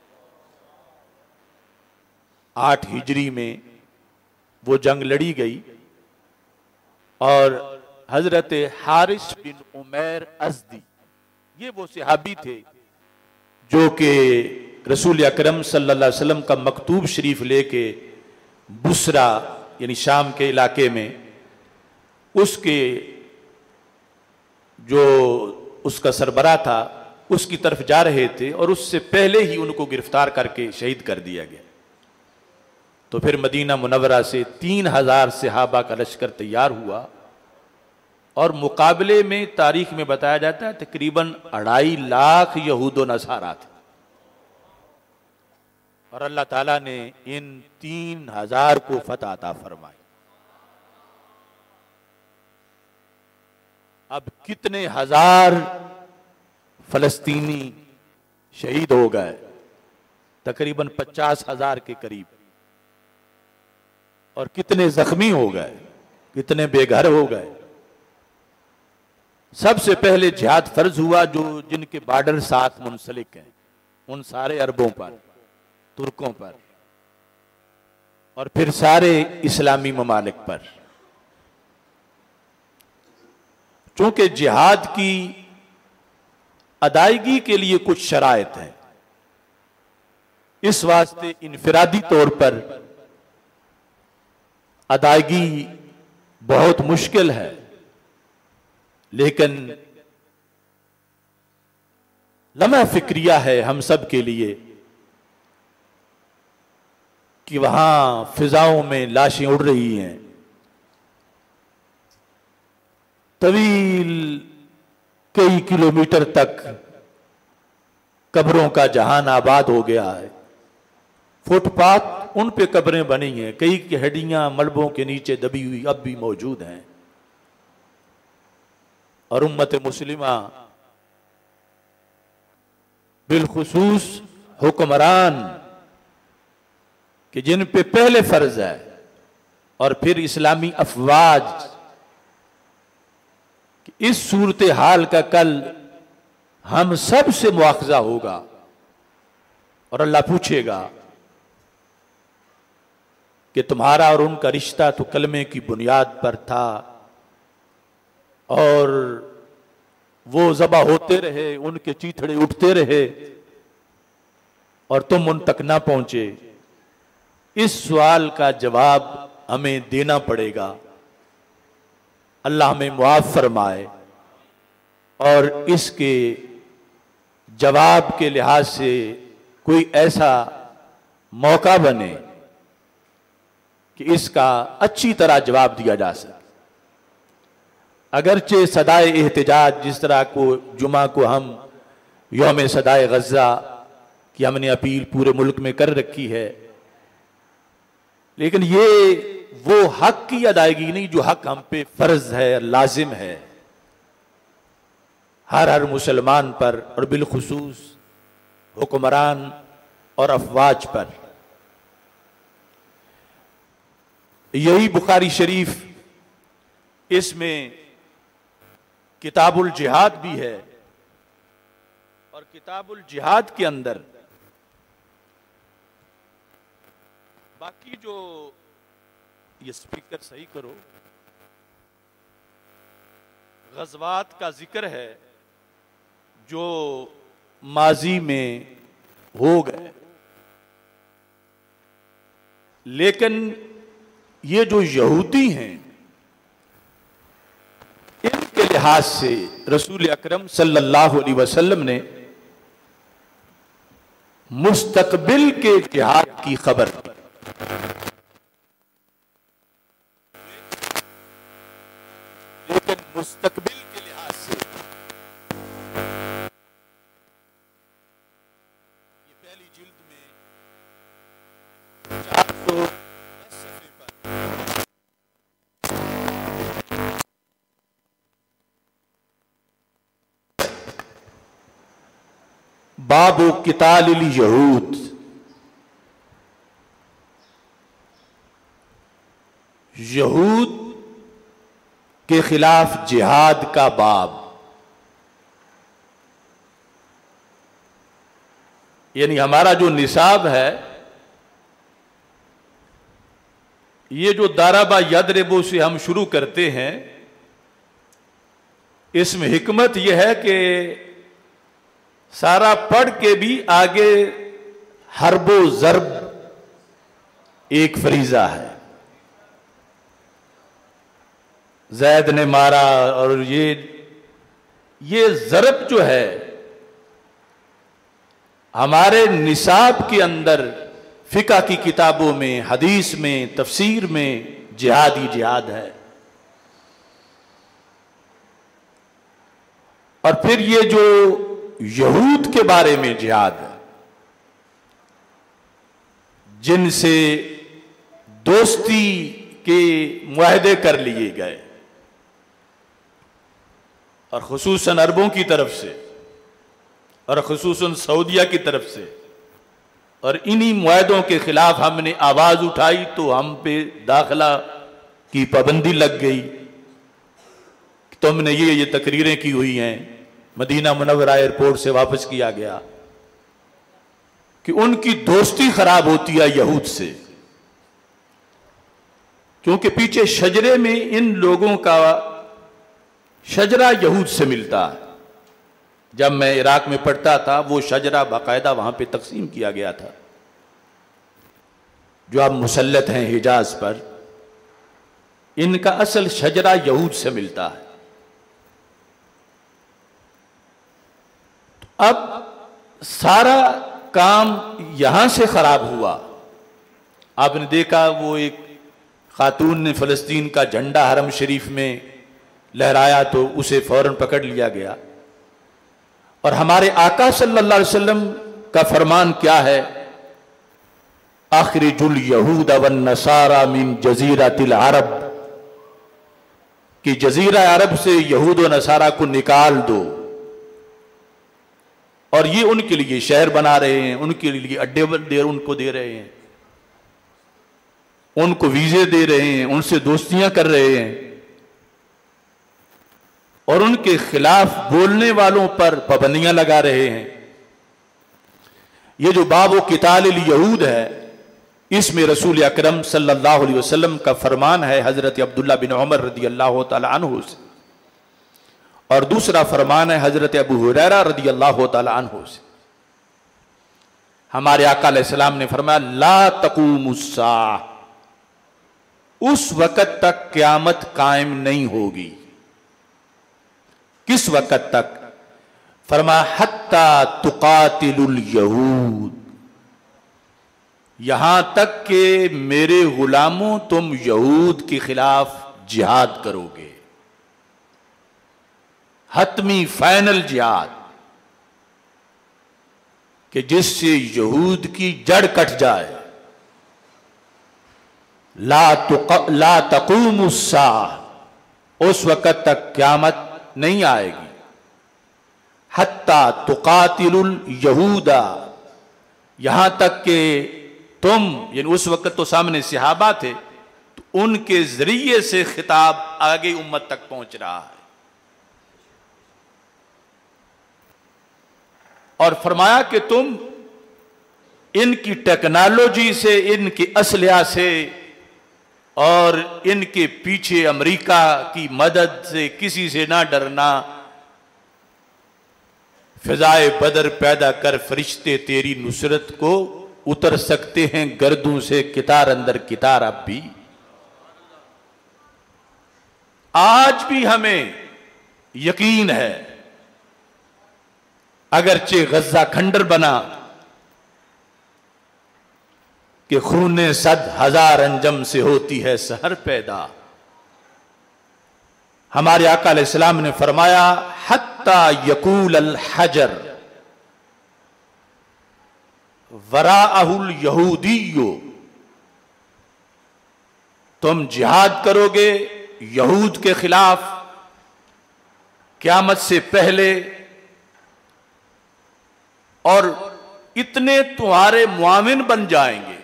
8 ہجری میں وہ جنگ لڑی گئی، اور حضرت حارث بن عمیر ازدی یہ وہ صحابی تھے جو کہ رسول اکرم صلی اللہ علیہ وسلم کا مکتوب شریف لے کے بصرہ یعنی شام کے علاقے میں اس کے جو اس کا سربراہ تھا اس کی طرف جا رہے تھے، اور اس سے پہلے ہی ان کو گرفتار کر کے شہید کر دیا گیا۔ تو پھر مدینہ منورہ سے 3000 صحابہ کا لشکر تیار ہوا، اور مقابلے میں تاریخ میں بتایا جاتا ہے تقریباً 2.5 لاکھ یہود و نصارہ تھے، اور اللہ تعالیٰ نے ان 3000 کو فتح عطا فرمائی۔ اب کتنے ہزار فلسطینی شہید ہو گئے، تقریباً 50,000 کے قریب، اور کتنے زخمی ہو گئے، کتنے بے گھر ہو گئے۔ سب سے پہلے جہاد فرض ہوا جو جن کے بارڈر ساتھ منسلک ہیں، ان سارے عربوں پر، ترکوں پر، اور پھر سارے اسلامی ممالک پر۔ چونکہ جہاد کی ادائیگی کے لیے کچھ شرائط ہیں، اس واسطے انفرادی طور پر ادائیگی بہت مشکل ہے، لیکن لمحہ فکریہ ہے ہم سب کے لیے کہ وہاں فضاؤں میں لاشیں اڑ رہی ہیں، طویل کئی کلومیٹر تک قبروں کا جہان آباد ہو گیا ہے، فٹ پاتھ ان پہ قبریں بنی ہیں، کئی کی ہڈیاں ملبوں کے نیچے دبی ہوئی اب بھی موجود ہیں، اور امت مسلمہ بالخصوص حکمران کہ جن پہ پہلے فرض ہے، اور پھر اسلامی افواج، کہ اس صورتحال کا کل ہم سب سے مواخذہ ہوگا، اور اللہ پوچھے گا کہ تمہارا اور ان کا رشتہ تو کلمے کی بنیاد پر تھا، اور وہ ذبح ہوتے رہے، ان کے چیتھڑے اٹھتے رہے، اور تم ان تک نہ پہنچے۔ اس سوال کا جواب ہمیں دینا پڑے گا، اللہ ہمیں معاف فرمائے، اور اس کے جواب کے لحاظ سے کوئی ایسا موقع بنے کہ اس کا اچھی طرح جواب دیا جا سکے۔ اگرچہ صدائے احتجاج، جس طرح کو جمعہ کو ہم یوم صدائے غزہ کی ہم نے اپیل پورے ملک میں کر رکھی ہے، لیکن یہ وہ حق کی ادائیگی نہیں جو حق ہم پہ فرض ہے، لازم ہے ہر مسلمان پر، اور بالخصوص حکمران اور افواج پر۔ یہی بخاری شریف، اس میں کتاب الجہاد بھی ہے، اور کتاب الجہاد کے اندر باقی جو یہ سپیکر صحیح کرو، غزوات کا ذکر ہے جو ماضی میں ہو گئے، لیکن یہ جو یہودی ہیں ان کے لحاظ سے رسول اکرم صلی اللہ علیہ وسلم نے مستقبل کے جہاد کی خبر، لیکن مستقبل کے لحاظ سے یہ پہلی جلد میں 410 صفحے پر باب قتال الیہود، یہود کے خلاف جہاد کا باب، یعنی ہمارا جو نصاب ہے یہ جو داربا یدربو سے ہم شروع کرتے ہیں، اس میں حکمت یہ ہے کہ سارا پڑھ کے بھی آگے حرب و ضرب ایک فریضہ ہے۔ زید نے مارا، اور یہ ضرب جو ہے ہمارے نصاب کے اندر فقہ کی کتابوں میں، حدیث میں، تفسیر میں جہاد ہی جہاد ہے۔ اور پھر یہ جو یہود کے بارے میں جہاد ہے، جن سے دوستی کے معاہدے کر لیے گئے، اور خصوصاً عربوں کی طرف سے اور خصوصاً سعودیہ کی طرف سے، اور انہی معاہدوں کے خلاف ہم نے آواز اٹھائی تو ہم پہ داخلہ کی پابندی لگ گئی۔ تم نے یہ تقریریں کی ہوئی ہیں، مدینہ منورہ ایئرپورٹ سے واپس کیا گیا کہ ان کی دوستی خراب ہوتی ہے یہود سے، کیونکہ پیچھے شجرے میں ان لوگوں کا شجرہ یہود سے ملتا ہے۔ جب میں عراق میں پڑھتا تھا وہ شجرہ باقاعدہ وہاں پہ تقسیم کیا گیا تھا، جو اب مسلط ہیں حجاز پر، ان کا اصل شجرہ یہود سے ملتا ہے۔ اب سارا کام یہاں سے خراب ہوا۔ آپ نے دیکھا وہ ایک خاتون نے فلسطین کا جھنڈا حرم شریف میں لہرایا تو اسے فوراً پکڑ لیا گیا، اور ہمارے آقا صلی اللہ علیہ وسلم کا فرمان کیا ہے؟ اخرج الیہود والنصارى من جزیرۃ العرب، کہ جزیرہ عرب سے یہود و نصارہ کو نکال دو، اور یہ ان کے لیے شہر بنا رہے ہیں، ان کے لیے اڈے ان کو دے رہے ہیں، ان کو ویزے دے رہے ہیں، ان سے دوستیاں کر رہے ہیں، اور ان کے خلاف بولنے والوں پر پابندیاں لگا رہے ہیں۔ یہ جو باب و قتال الیہود ہے، اس میں رسول اکرم صلی اللہ علیہ وسلم کا فرمان ہے حضرت عبداللہ بن عمر رضی اللہ تعالی عنہ سے، اور دوسرا فرمان ہے حضرت ابو ہریرہ رضی اللہ تعالی عنہ سے۔ ہمارے آقا علیہ السلام نے فرمایا لا تقوم الساعہ، اس وقت تک قیامت قائم نہیں ہوگی۔ کس وقت تک؟ فرمایا حتی تقاتل الیہود، یہاں تک کہ میرے غلاموں تم یہود کے خلاف جہاد کرو گے، حتمی فائنل جہاد کہ جس سے یہود کی جڑ کٹ جائے۔ لا تقوم الساعہ، اس وقت تک قیامت نہیں آئے گی، حتی تقاتل الیہود، یہاں تک کہ تم، یعنی اس وقت تو سامنے صحابہ تھے، تو ان کے ذریعے سے خطاب آگے امت تک پہنچ رہا ہے، اور فرمایا کہ تم ان کی ٹیکنالوجی سے، ان کی اسلحہ سے اور ان کے پیچھے امریکہ کی مدد سے کسی سے نہ ڈرنا، فضائے بدر پیدا کر فرشتے تیری نصرت کو اتر سکتے ہیں گردوں سے کتار اندر کتار۔ اب بھی آج بھی ہمیں یقین ہے، اگرچہ غزہ کھنڈر بنا کہ خون 100,000 انجم سے ہوتی ہے سحر پیدا، ہمارے آقا علیہ السلام نے فرمایا حتی یقول الحجر وراءہ الیہودی، تم جہاد کرو گے یہود کے خلاف قیامت سے پہلے، اور اتنے تمہارے معاون بن جائیں گے،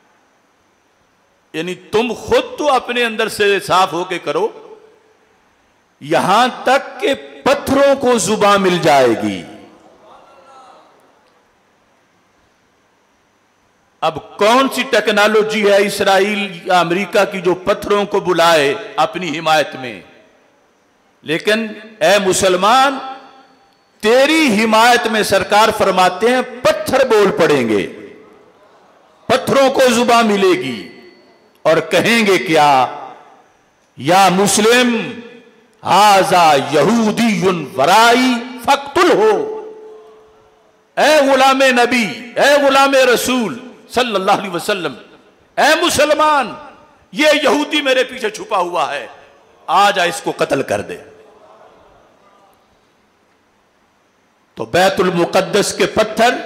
یعنی تم خود تو اپنے اندر سے صاف ہو کے کرو، یہاں تک کہ پتھروں کو زبان مل جائے گی۔ اب کون سی ٹیکنالوجی ہے اسرائیل یا امریکہ کی جو پتھروں کو بلائے اپنی حمایت میں؟ لیکن اے مسلمان، تیری حمایت میں سرکار فرماتے ہیں پتھر بول پڑیں گے، پتھروں کو زبان ملے گی، اور کہیں گے کیا؟ یا مسلم ھذا یہودی ورائی فاقتلہ، اے غلام نبی، اے غلام رسول صلی اللہ علیہ وسلم، اے مسلمان، یہ یہودی میرے پیچھے چھپا ہوا ہے، آ جا اس کو قتل کر دے۔ تو بیت المقدس کے پتھر،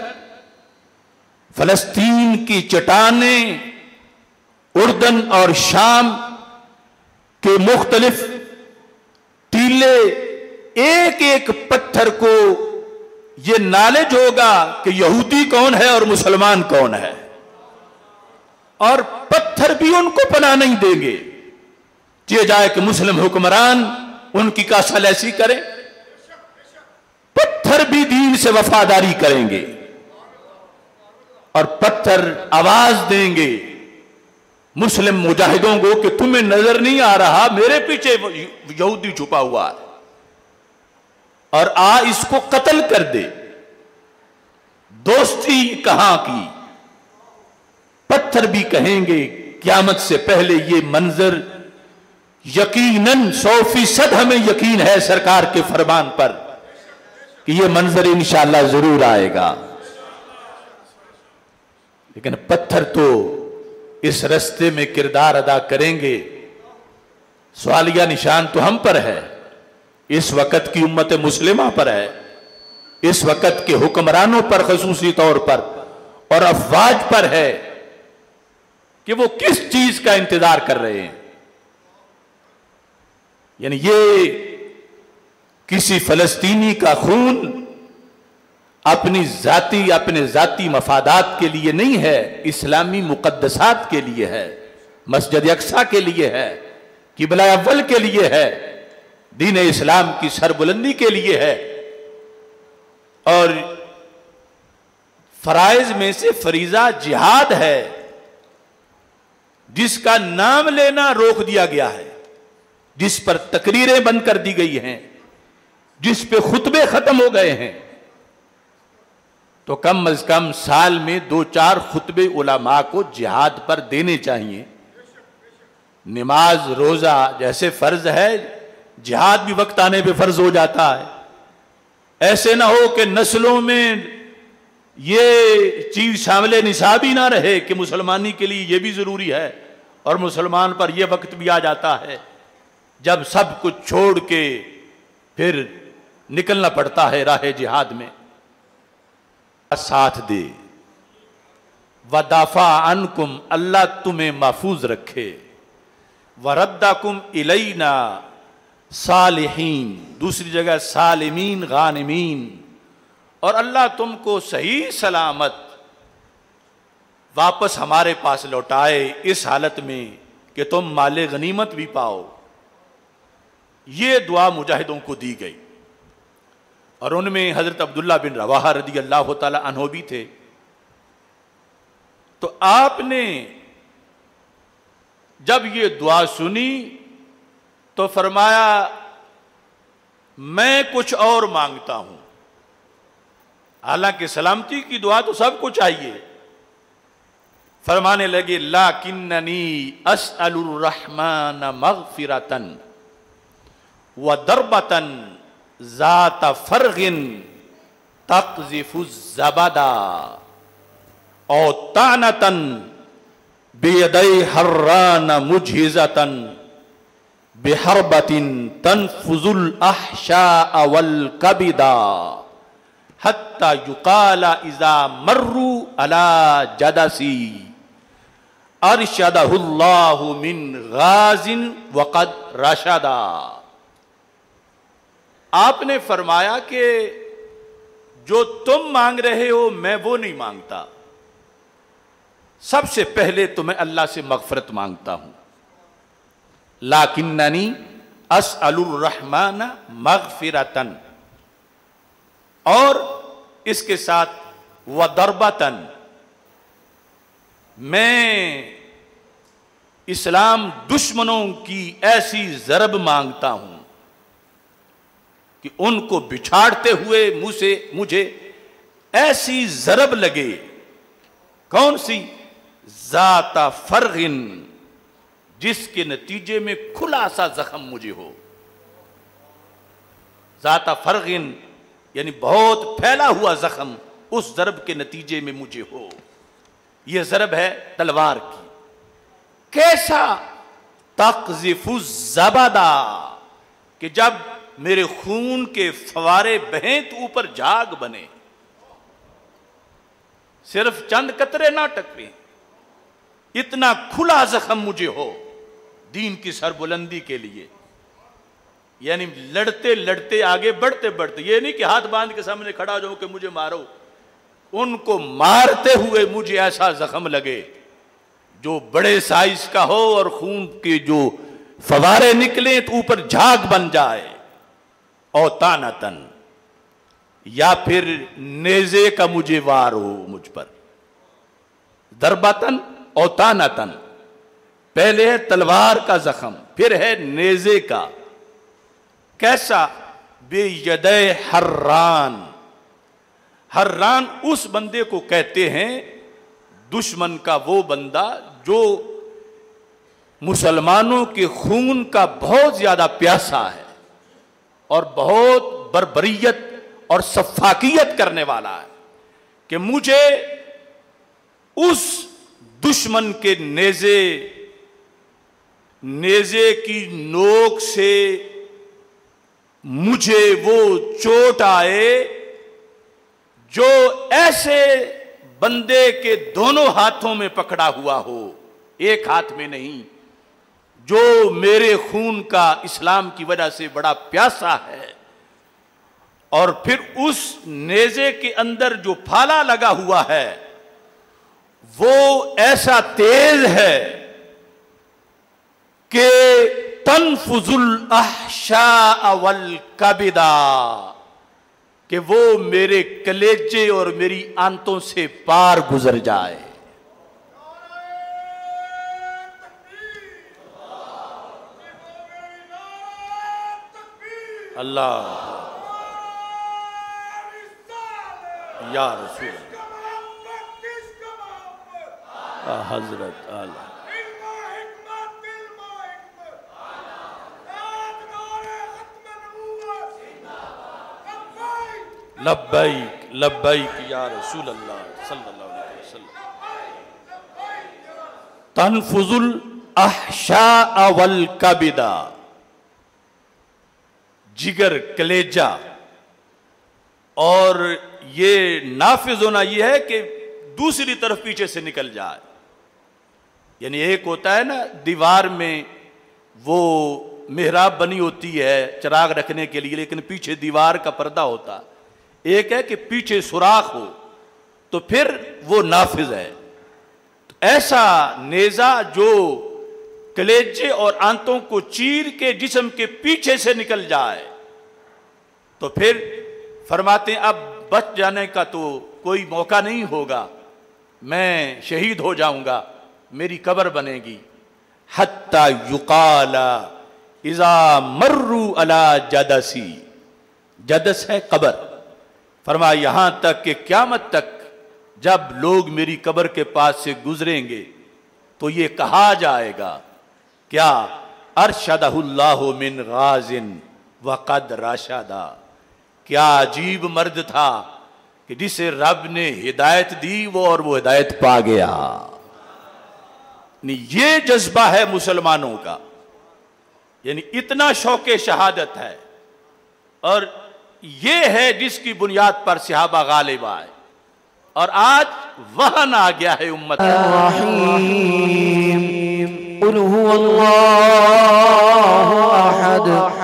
فلسطین کی چٹانیں، اردن اور شام کے مختلف ٹیلے، ایک ایک پتھر کو یہ نالج ہوگا کہ یہودی کون ہے اور مسلمان کون ہے، اور پتھر بھی ان کو پناہ نہیں دیں گے۔ یہ جائے کہ مسلم حکمران ان کی کاسا لیسی کریں، پتھر بھی دین سے وفاداری کریں گے، اور پتھر آواز دیں گے مسلم مجاہدوں کو کہ تمہیں نظر نہیں آ رہا، میرے پیچھے یہودی چھپا ہوا ہے، اور آ اس کو قتل کر دے۔ دوستی کہاں کی؟ پتھر بھی کہیں گے قیامت سے پہلے یہ منظر یقیناً 100% ہمیں یقین ہے سرکار کے فرمان پر کہ یہ منظر انشاءاللہ ضرور آئے گا، لیکن پتھر تو اس رستے میں کردار ادا کریں گے۔ سوالیہ نشان تو ہم پر ہے، اس وقت کی امت مسلمہ پر ہے، اس وقت کے حکمرانوں پر خصوصی طور پر، اور افواج پر ہے کہ وہ کس چیز کا انتظار کر رہے ہیں۔ یعنی یہ کسی فلسطینی کا خون اپنے ذاتی مفادات کے لیے نہیں ہے، اسلامی مقدسات کے لیے ہے، مسجد اقصی کے لیے ہے، قبلہ اول کے لیے ہے، دین اسلام کی سربلندی کے لیے ہے، اور فرائض میں سے فریضہ جہاد ہے، جس کا نام لینا روک دیا گیا ہے، جس پر تقریریں بند کر دی گئی ہیں، جس پہ خطبے ختم ہو گئے ہیں، تو کم از کم سال میں 2-4 خطبے علماء کو جہاد پر دینے چاہیے۔ نماز روزہ جیسے فرض ہے، جہاد بھی وقت آنے پہ فرض ہو جاتا ہے۔ ایسے نہ ہو کہ نسلوں میں یہ چیز شامل نصاب ہی نہ رہے کہ مسلمانی کے لیے یہ بھی ضروری ہے اور مسلمان پر یہ وقت بھی آ جاتا ہے جب سب کچھ چھوڑ کے پھر نکلنا پڑتا ہے راہ جہاد میں. ساتھ دے وَدَافَعَ عَنْكُمْ اللہ تمہیں محفوظ رکھے وَرَدَّكُمْ إِلَيْنَا صالحین دوسری جگہ سالمین غانمین اور اللہ تم کو صحیح سلامت واپس ہمارے پاس لوٹائے اس حالت میں کہ تم مال غنیمت بھی پاؤ. یہ دعا مجاہدوں کو دی گئی اور ان میں حضرت عبداللہ بن رواحہ رضی اللہ تعالی عنہ بھی تھے. تو آپ نے جب یہ دعا سنی تو فرمایا میں کچھ اور مانگتا ہوں. حالانکہ سلامتی کی دعا تو سب کو چاہیے. فرمانے لگے لیکننی اسأل الرحمن مغفرۃ وضربۃ ذات فرغ تقذف الزبدا او طعنۃ بیدی حران مجہزۃ بحربۃ تنفذ الاحشاء والکبدا حتی یقال اذا مروا علی جدسی ارشدہ اللہ من غاز وقد رشدا. آپ نے فرمایا کہ جو تم مانگ رہے ہو میں وہ نہیں مانگتا. سب سے پہلے تو میں اللہ سے مغفرت مانگتا ہوں. لیکننی اسأل الرحمن مغفرۃ اور اس کے ساتھ وضربۃ میں اسلام دشمنوں کی ایسی ضرب مانگتا ہوں کہ ان کو بچھاڑتے ہوئے مجھے ایسی ضرب لگے. کون سی؟ ذات فرغن جس کے نتیجے میں کھلا سا زخم مجھے ہو. ذات فرغن یعنی بہت پھیلا ہوا زخم اس ضرب کے نتیجے میں مجھے ہو. یہ ضرب ہے تلوار کی. کیسا؟ تقذف الزبدا کہ جب میرے خون کے فوارے بہیں تو اوپر جھاگ بنے. صرف چند قطرے نہ ٹکرے, اتنا کھلا زخم مجھے ہو دین کی سربلندی کے لیے. یعنی لڑتے لڑتے آگے بڑھتے بڑھتے, یہ نہیں کہ ہاتھ باندھ کے سامنے کھڑا ہو جاؤں کہ مجھے مارو. ان کو مارتے ہوئے مجھے ایسا زخم لگے جو بڑے سائز کا ہو اور خون کے جو فوارے نکلیں تو اوپر جھاگ بن جائے. او طعنۃ یا پھر نیزے کا مجھے وار ہو مجھ پر. ضربۃ او طعنۃ پہلے ہے تلوار کا زخم, پھر ہے نیزے کا. کیسا؟ بے یدے حران. حران اس بندے کو کہتے ہیں دشمن کا وہ بندہ جو مسلمانوں کے خون کا بہت زیادہ پیاسا ہے اور بہت بربریت اور سفاکیت کرنے والا ہے کہ مجھے اس دشمن کے نیزے کی نوک سے مجھے وہ چوٹ آئے جو ایسے بندے کے دونوں ہاتھوں میں پکڑا ہوا ہو, ایک ہاتھ میں نہیں, جو میرے خون کا اسلام کی وجہ سے بڑا پیاسا ہے. اور پھر اس نیزے کے اندر جو پھالا لگا ہوا ہے وہ ایسا تیز ہے کہ تنفذ الاحشاء والکبدا کہ وہ میرے کلیجے اور میری آنتوں سے پار گزر جائے. اللہ یا رسول حضرت اعلی لبیک लब्बैक या रसूल अल्लाह सल्लल्लाहु अलैहि वसल्लम। तनफुजुल अहशा वल कबिदा, जिगर, कलेजा, और ये नाफिज होना ये है कि दूसरी तरफ पीछे से निकल जाए। यानी एक होता है ना दीवार में वो मेहराब बनी होती है चिराग रखने के लिए, लेकिन पीछे दीवार का पर्दा होता। एक है कि पीछे सुराख हो तो फिर वो नाफिज है। तो ऐसा नेजा जो कलेजे और आंतों को चीर के जिस्म के पीछे से निकल जाए, तो फिर फरमाते हैं अब बच जाने का तो कोई मौका नहीं होगा, मैं शहीद हो जाऊंगा, मेरी कब्र बनेगी। हत्ता युकाला इज़ा मर्रू अला जदसी, जदस है कब्र। फरमाया यहां तक कि क़यामत तक जब लोग मेरी कब्र के पास से गुजरेंगे तो ये कहा जाएगा क्या, अरशदहुल्लाहु मिन गाज़िन वक़द राशदा। क्या अजीब मर्द था कि जिसे रब ने हिदायत दी वो और वो हिदायत पा गया। ये जज्बा है मुसलमानों का, यानी इतना शौक़े शहादत है, और ये है जिसकी बुनियाद पर सहाबा गालिब आए, और आज वहन आ गया है उम्मत। कुल हुवल्लाहु अहद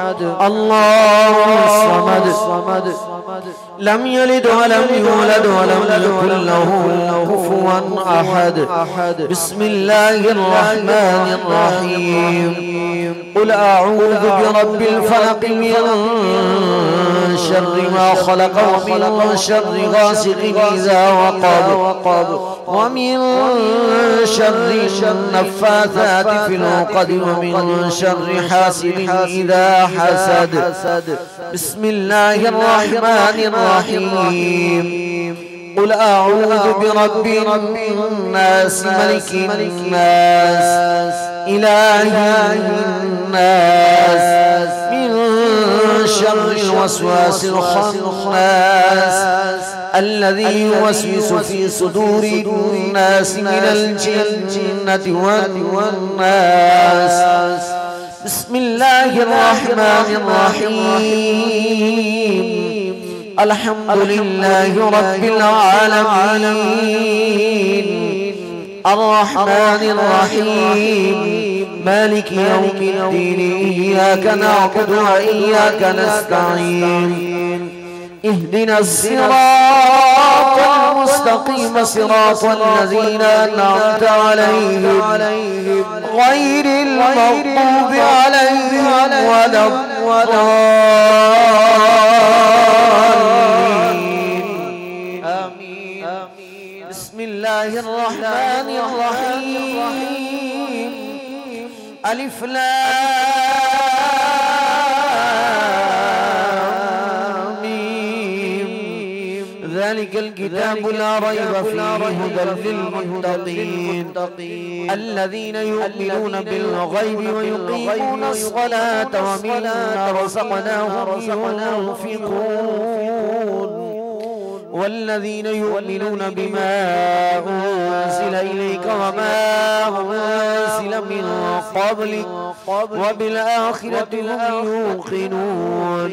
अल्लाहुस समद लम यलिद वलम यूलद वलम यकुल लहू कुफुवन अहद। बिस्मिल्लाहिर रहमानिर रहीम। कुल अऊज़ु बिरब्बिल फलक मिन शर्रि मा खलक़ व मिन शर्रि गासिक़िन इज़ा वक़ब व मिन शर्रि नफ़्फ़ाथाति फिल उक़द व मिन शर्रि हासिदिन इज़ा हसद। बिस्मिल्लाहिर रहमानिर रहीम। कुल अऊज़ु बिरब्बिन नास मलिकिन नास इलाहिन नास मिन शर्रिल वस्वासिल खन्नास الذي يوسوس في صدور الناس من الجنة والناس। بسم الله الرحمن الرحيم. الحمد لله رب العالمين الرحمن الرحيم مالك يوم الدين. إياك نعبد وإياك نستعين. اهدنا الصراط المستقيم صراط الذين أنعمت عليهم غير المغضوب عليهم ولا الضالين. آمين. بسم الله الرحمن الرحيم. ألف ذلك الكتاب لا ريب فيه هدى للمتقين الذين يؤمنون بالغيب ويقيمون الصلاة ومما رزقناهم ينفقون والذين يؤمنون بما أنزل إليك وما أنزل من قبلك وبالآخرة هم يوقنون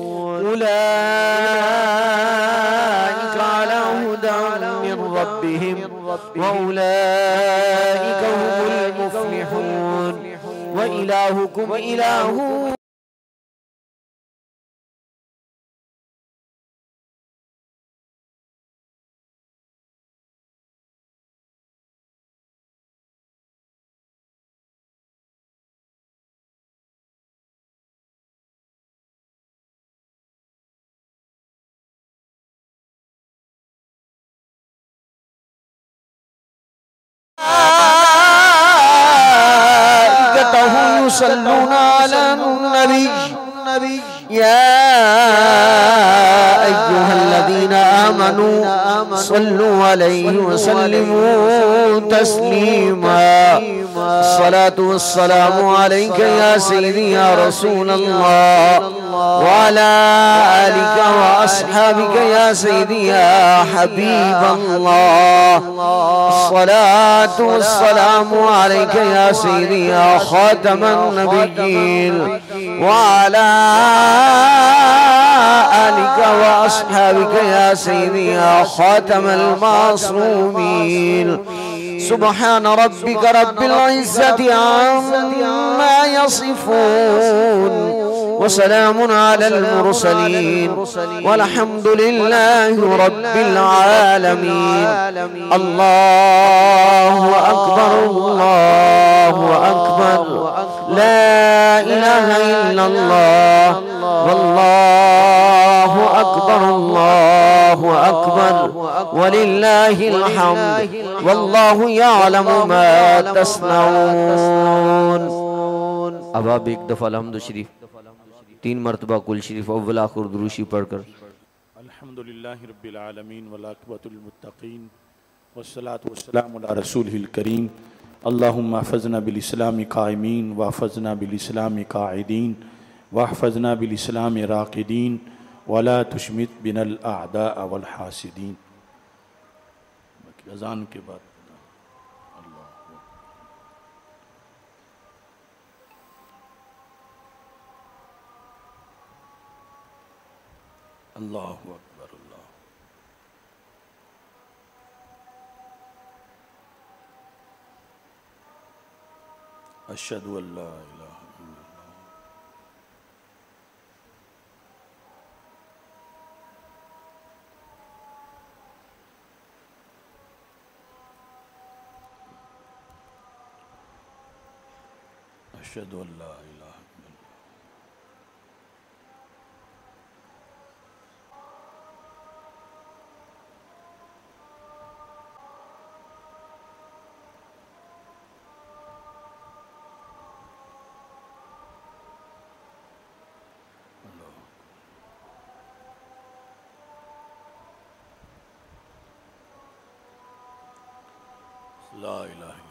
أولئك على هدى من ربهم وأولئك هم المفلحون. وإلهكم إله يصلون على النبي يا أيها الذين آمنوا آمنوا صلوا عليه وسلموا تسليما. الصلاة والسلام عليك يا سيدي يا رسول الله وعلى آلك وأصحابك يا سيدي يا حبيب الله. الصلاة والسلام عليك يا سيدي يا خاتم النبيين وعلى آلك وأصحابك يا سيدي يا خاتم المعصومين. سبحان ربك رب العزة عما يصفون وسلام على المرسلين والحمد لله رب العالمين. الله أكبر الله أكبر لا إله إلا الله والله أكبر الله أكبر ولله الحمد والله يعلم ما تصنعون. اب آپ ایک دفعہ الحمد شریف 3 مرتبہ کل شریف اول آخر دروشی پڑھ کر. الحمدللہ رب العالمین والعاقبۃ للمتقین والصلاة والسلام علی رسولہ الکریم. اللہم احفظنا بالاسلام قائمین واحفظنا بالاسلام قاعدین واحفظنا بالاسلام راقدین ولا تشمت بنا الاعداء والحاسدین. اذان کے بعد اللہ اکبر اللہ. اشہد ان لا الہ الا اللہ. اشہد ان لا الہ الا اللہ. لا الہ الا اللہ.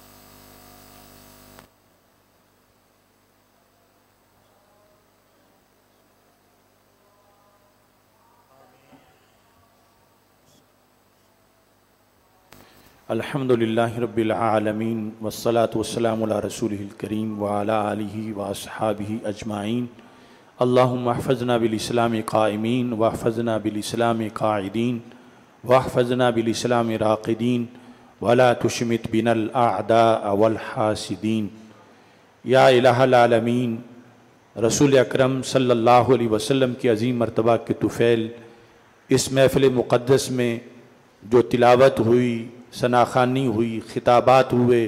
الحمدللہ رب العالمین والصلاة والسلام علی رسولہ الکریم وعلی آلہ واصحابہ اجمعین. اللہم احفظنا بالاسلام قائمین واحفظنا بالاسلام قاعدین واحفظنا بالاسلام راقدین ولا تشمت بنا الاعداء والحاسدین. یا الہ العالمین، رسول اکرم صلی اللہ علیہ وسلم کی عظیم مرتبہ کے طفیل اس محفل مقدس میں جو تلاوت ہوئی، ثناخوانی ہوئی، خطابات ہوئے،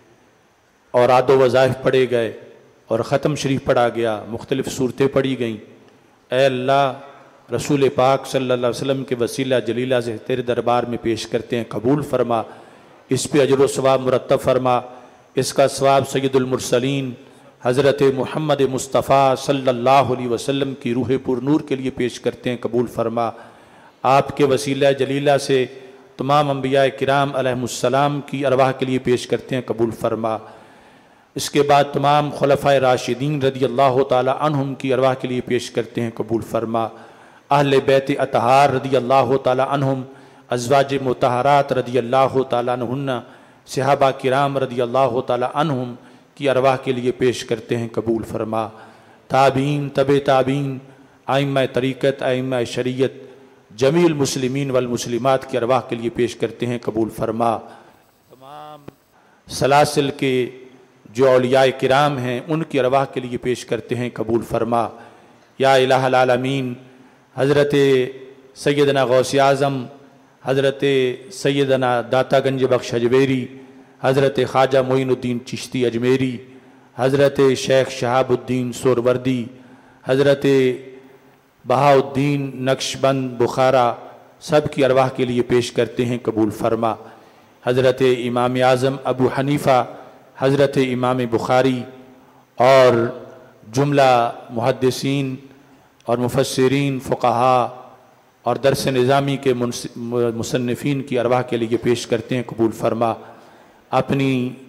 اوراد و وظائف پڑھے گئے اور ختم شریف پڑھا گیا، مختلف صورتیں پڑھی گئیں. اے اللہ، رسول پاک صلی اللہ علیہ وسلم کے وسیلہ جلیلہ سے تیرے دربار میں پیش کرتے ہیں، قبول فرما، اس پہ اجر و ثواب مرتب فرما. اس کا ثواب سید المرسلین حضرت محمد مصطفیٰ صلی اللہ علیہ وسلم کی روح پر نور کے لیے پیش کرتے ہیں، قبول فرما. آپ کے وسیلہ جلیلہ سے تمام انبیاء کرام علیہم السلام کی ارواح کے لیے پیش کرتے ہیں، قبول فرما. اس کے بعد تمام خلفائے راشدین رضی اللہ تعالی عنہم کی ارواح کے لیے پیش کرتے ہیں، قبول فرما. اہل بیت اطہار رضی اللہ تعالی عنہم، ازواج مطہرات رضی اللہ تعالی عنہن، صحابہ کرام رضی اللہ تعالی عنہم کی ارواح کے لیے پیش کرتے ہیں، قبول فرما. تابعین، تبع تابعین، ائمہ طریقت، ائمہ شریعت، جمیع المسلمین والمسلمات کی ارواح کے لیے پیش کرتے ہیں، قبول فرما. تمام سلاسل کے جو اولیاء کرام ہیں ان کی ارواح کے لیے پیش کرتے ہیں، قبول فرما. یا الہ العالمین، حضرت سیدنا غوث اعظم، حضرت سیدنا داتا گنج بخش اجمیری، حضرت خواجہ معین الدین چشتی اجمیری، حضرت شیخ شہاب الدین سہروردی، حضرت بہاء الدین نقشبند بخارا، سب کی ارواح کے لیے پیش کرتے ہیں، قبول فرما. حضرت امام اعظم ابو حنیفہ، حضرت امام بخاری اور جملہ محدثین اور مفسرین، فقہا اور درس نظامی کے مصنفین کی ارواح کے لیے پیش کرتے ہیں قبول فرما۔ اپنی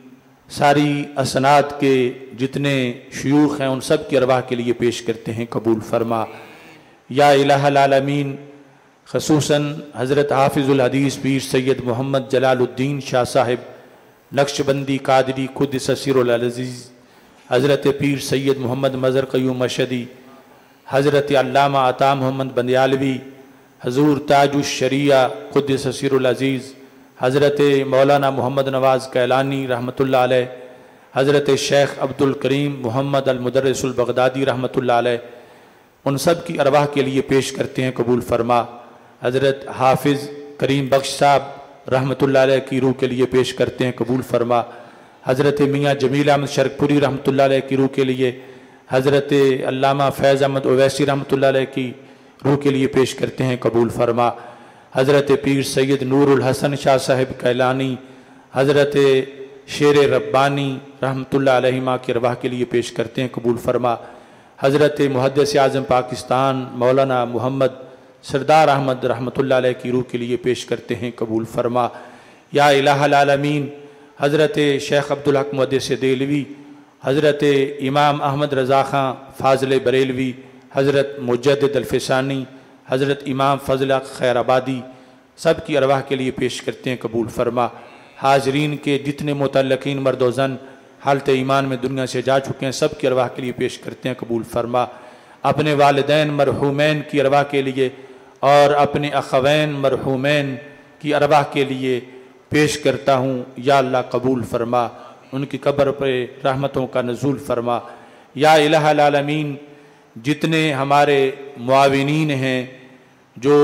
ساری اسناد کے جتنے شیوخ ہیں ان سب کی ارواح کے لیے پیش کرتے ہیں قبول فرما۔ یا الہ العالمین، خصوصاً حضرت حافظ الحدیث پیر سید محمد جلال الدین شاہ صاحب نقشبندی قادری قدس سر العزیز، حضرت پیر سید محمد مظہر قیوم مشہدی، حضرت علامہ عطا محمد بندیالوی، حضور تاج الشریعہ قدس سر العزیز، حضرت مولانا محمد نواز کیلانی رحمۃ اللہ علیہ، حضرت شیخ عبد الکریم محمد المدرس البغدادی رحمۃ اللہ علیہ، ان سب کی ارواح کے لیے پیش کرتے ہیں قبول فرما۔ حضرت حافظ کریم بخش صاحب رحمۃ اللہ علیہ کی روح کے لیے پیش کرتے ہیں قبول فرما۔ حضرت میاں جمیل احمد شرکپوری رحمۃ اللہ علیہ کی روح کے لیے، حضرت علامہ فیض احمد اویسی رحمۃ اللہ علیہ کی روح کے لیے پیش کرتے ہیں قبول فرما۔ حضرت پیر سید نور الحسن شاہ صاحب کیلانی، حضرت شیر ربانی رحمۃ اللہ علیہما کی ارواح کے لیے پیش کرتے ہیں قبول فرما۔ حضرت محدث اعظم پاکستان مولانا محمد سردار احمد رحمۃ اللہ علیہ کی روح کے لیے پیش کرتے ہیں قبول فرما۔ یا الہ العالمین، حضرت شیخ عبدالحق محدث دہلوی، حضرت امام احمد رضا خان فاضل بریلوی، حضرت مجدد الفسانی، حضرت امام فضل حق خیر آبادی، سب کی ارواح کے لیے پیش کرتے ہیں قبول فرما۔ حاضرین کے جتنے متعلقین مرد و زن حالت ایمان میں دنیا سے جا چکے ہیں سب کی ارواح کے لیے پیش کرتے ہیں قبول فرما۔ اپنے والدین مرحومین کی ارواح کے لیے اور اپنے اخوین مرحومین کی ارواح کے لیے پیش کرتا ہوں، یا اللہ قبول فرما، ان کی قبر پہ رحمتوں کا نزول فرما۔ یا الہ العالمین، جتنے ہمارے معاونین ہیں جو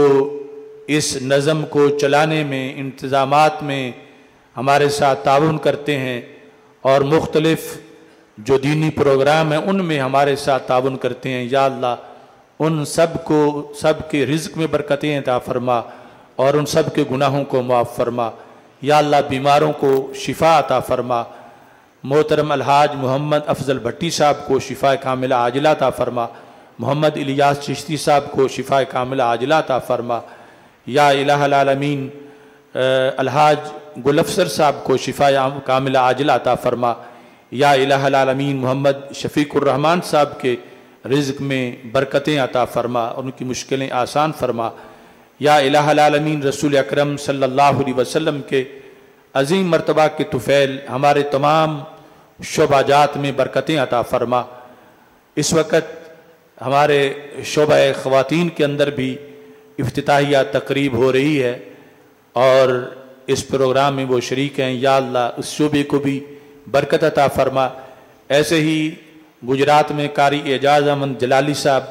اس نظم کو چلانے میں انتظامات میں ہمارے ساتھ تعاون کرتے ہیں اور مختلف جو دینی پروگرام ہیں ان میں ہمارے ساتھ تعاون کرتے ہیں، یا اللہ ان سب کو سب کے رزق میں برکتیں عطا فرما اور ان سب کے گناہوں کو معاف فرما۔ یا اللہ بیماروں کو شفا عطا فرما۔ محترم الحاج محمد افضل بھٹی صاحب کو شفا کاملہ عاجلہ عطا فرما۔ محمد الیاس چشتی صاحب کو شفا کاملہ عاجلہ عطا فرما۔ یا الہ العالمین، الحاج گل افسر صاحب کو شفا کاملہ عاجلہ عطا فرما۔ یا الہ العالمین، محمد شفیق الرحمن صاحب کے رزق میں برکتیں عطا فرما، ان کی مشکلیں آسان فرما۔ یا الہ العالمین، رسول اکرم صلی اللہ علیہ وسلم کے عظیم مرتبہ کے طفیل ہمارے تمام شعبہ جات میں برکتیں عطا فرما۔ اس وقت ہمارے شعبہ خواتین کے اندر بھی افتتاحیہ تقریب ہو رہی ہے اور اس پروگرام میں وہ شریک ہیں، یا اللہ اس شعبے کو بھی برکت عطا فرما۔ ایسے ہی گجرات میں قاری اعجاز احمد جلالی صاحب،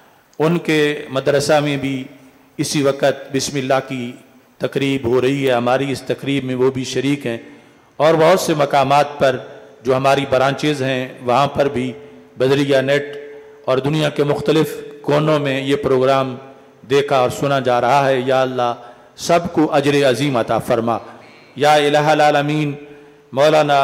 ان کے مدرسہ میں بھی اسی وقت بسم اللہ کی تقریب ہو رہی ہے، ہماری اس تقریب میں وہ بھی شریک ہیں، اور بہت سے مقامات پر جو ہماری برانچز ہیں وہاں پر بھی بدریہ نیٹ اور دنیا کے مختلف کونوں میں یہ پروگرام دیکھا اور سنا جا رہا ہے۔ یا اللہ سب کو اجر عظیم عطا فرما۔ یا الہ العالمین، مولانا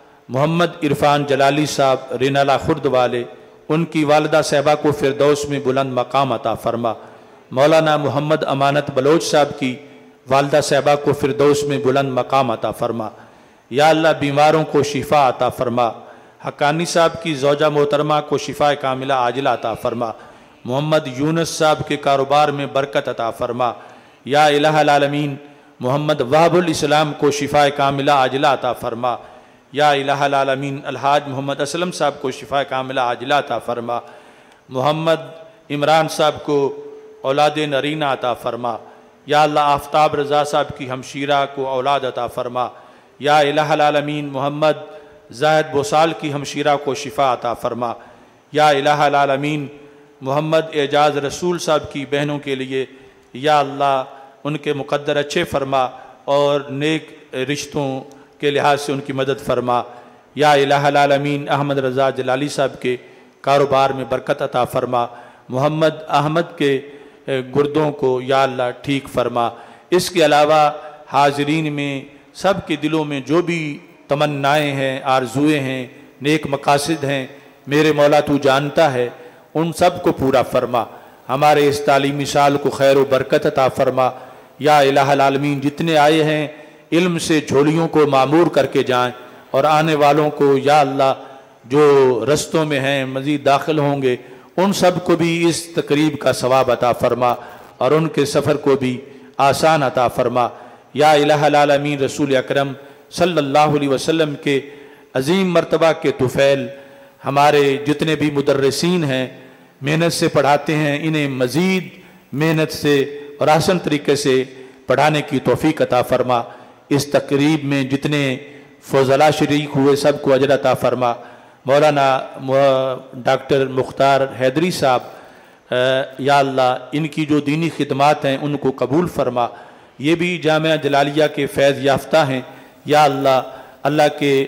محمد عرفان جلالی صاحب رینالہ خرد والے، ان کی والدہ صاحبہ کو فردوس میں بلند مقام عطا فرما۔ مولانا محمد امانت بلوچ صاحب کی والدہ صاحبہ کو فردوس میں بلند مقام عطا فرما۔ یا اللہ بیماروں کو شفا عطا فرما۔ حقانی صاحب کی زوجہ محترمہ کو شفا کاملہ عاجلہ عطا فرما۔ محمد یونس صاحب کے کاروبار میں برکت عطا فرما۔ یا الہ العالمین، محمد وہب الاسلام کو شفا کاملہ عاجلہ عطا فرما۔ یا الہ العالمین، الحاج محمد اسلم صاحب کو شفا کاملہ عاجلہ عطا فرما۔ محمد عمران صاحب کو اولاد نرینہ عطا فرما۔ یا اللہ آفتاب رضا صاحب کی ہمشیرہ کو اولاد عطا فرما۔ یا الہ العالمین، محمد زاہد بوسال کی ہمشیرہ کو شفا عطا فرما۔ یا الہ العالمین، محمد اعجاز رسول صاحب کی بہنوں کے لیے یا اللہ ان کے مقدر اچھے فرما اور نیک رشتوں کے لحاظ سے ان کی مدد فرما۔ یا الہ العالمین، احمد رضا جلالی صاحب کے کاروبار میں برکت عطا فرما۔ محمد احمد کے گردوں کو یا اللہ ٹھیک فرما۔ اس کے علاوہ حاضرین میں سب کے دلوں میں جو بھی تمنائیں ہیں، آرزوئیں ہیں، نیک مقاصد ہیں، میرے مولا تو جانتا ہے، ان سب کو پورا فرما۔ ہمارے اس تعلیمی سال کو خیر و برکت عطا فرما۔ یا الہ العالمین جتنے آئے ہیں علم سے جھولیوں کو معمور کر کے جائیں، اور آنے والوں کو یا اللہ جو رستوں میں ہیں مزید داخل ہوں گے ان سب کو بھی اس تقریب کا ثواب عطا فرما، اور ان کے سفر کو بھی آسان عطا فرما۔ یا الہ العالمین رسول اکرم صلی اللہ علیہ وسلم کے عظیم مرتبہ کے طفیل ہمارے جتنے بھی مدرسین ہیں محنت سے پڑھاتے ہیں، انہیں مزید محنت سے اور آسان طریقے سے پڑھانے کی توفیق عطا فرما۔ اس تقریب میں جتنے فضلاء شریک ہوئے سب کو اجر عطا فرما۔ مولانا ڈاکٹر مختار حیدری صاحب یا اللہ ان کی جو دینی خدمات ہیں ان کو قبول فرما، یہ بھی جامعہ جلالیہ کے فیض یافتہ ہیں۔ یا اللہ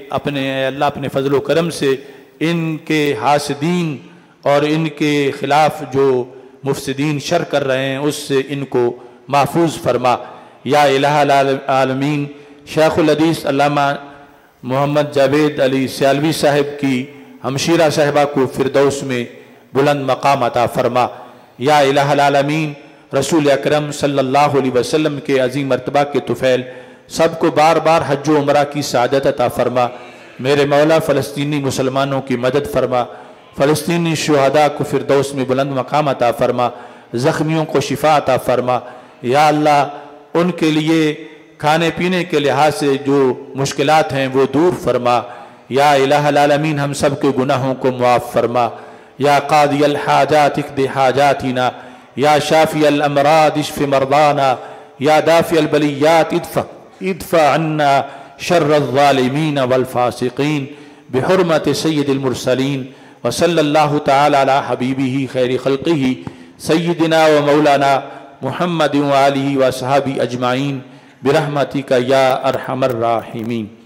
اپنے فضل و کرم سے ان کے حاسدین اور ان کے خلاف جو مفسدین شر کر رہے ہیں اس سے ان کو محفوظ فرما۔ یا الہ العالمین شیخ الحدیث علامہ محمد جاوید علی سیالوی صاحب کی ہمشیرہ صاحبہ کو فردوس میں بلند مقام عطا فرما۔ یا الہ العالمین رسول اکرم صلی اللہ علیہ وسلم کے عظیم مرتبہ کے طفیل سب کو بار بار حج و عمرہ کی سعادت عطا فرما۔ میرے مولا فلسطینی مسلمانوں کی مدد فرما، فلسطینی شہداء کو فردوس میں بلند مقام عطا فرما، زخمیوں کو شفا عطا فرما۔ یا اللہ ان کے لیے کھانے پینے کے لحاظ سے جو مشکلات ہیں وہ دور فرما۔ یا الہ العالمین ہم سب کے گناہوں کو معاف فرما۔ یا قاضی الحاجات اقض حاجاتنا، یا شافی الامراض اشف مرضانا، یا دافع البلیات ادفع عنا شر الظالمین والفاسقین بحرمت سید المرسلین وصلی اللہ تعالی علی حبیبہ خیر خلقہ سیدنا و مولانا محمد وآلہ وصحابہ اجمعین برحمتک یا ارحم الراحمین۔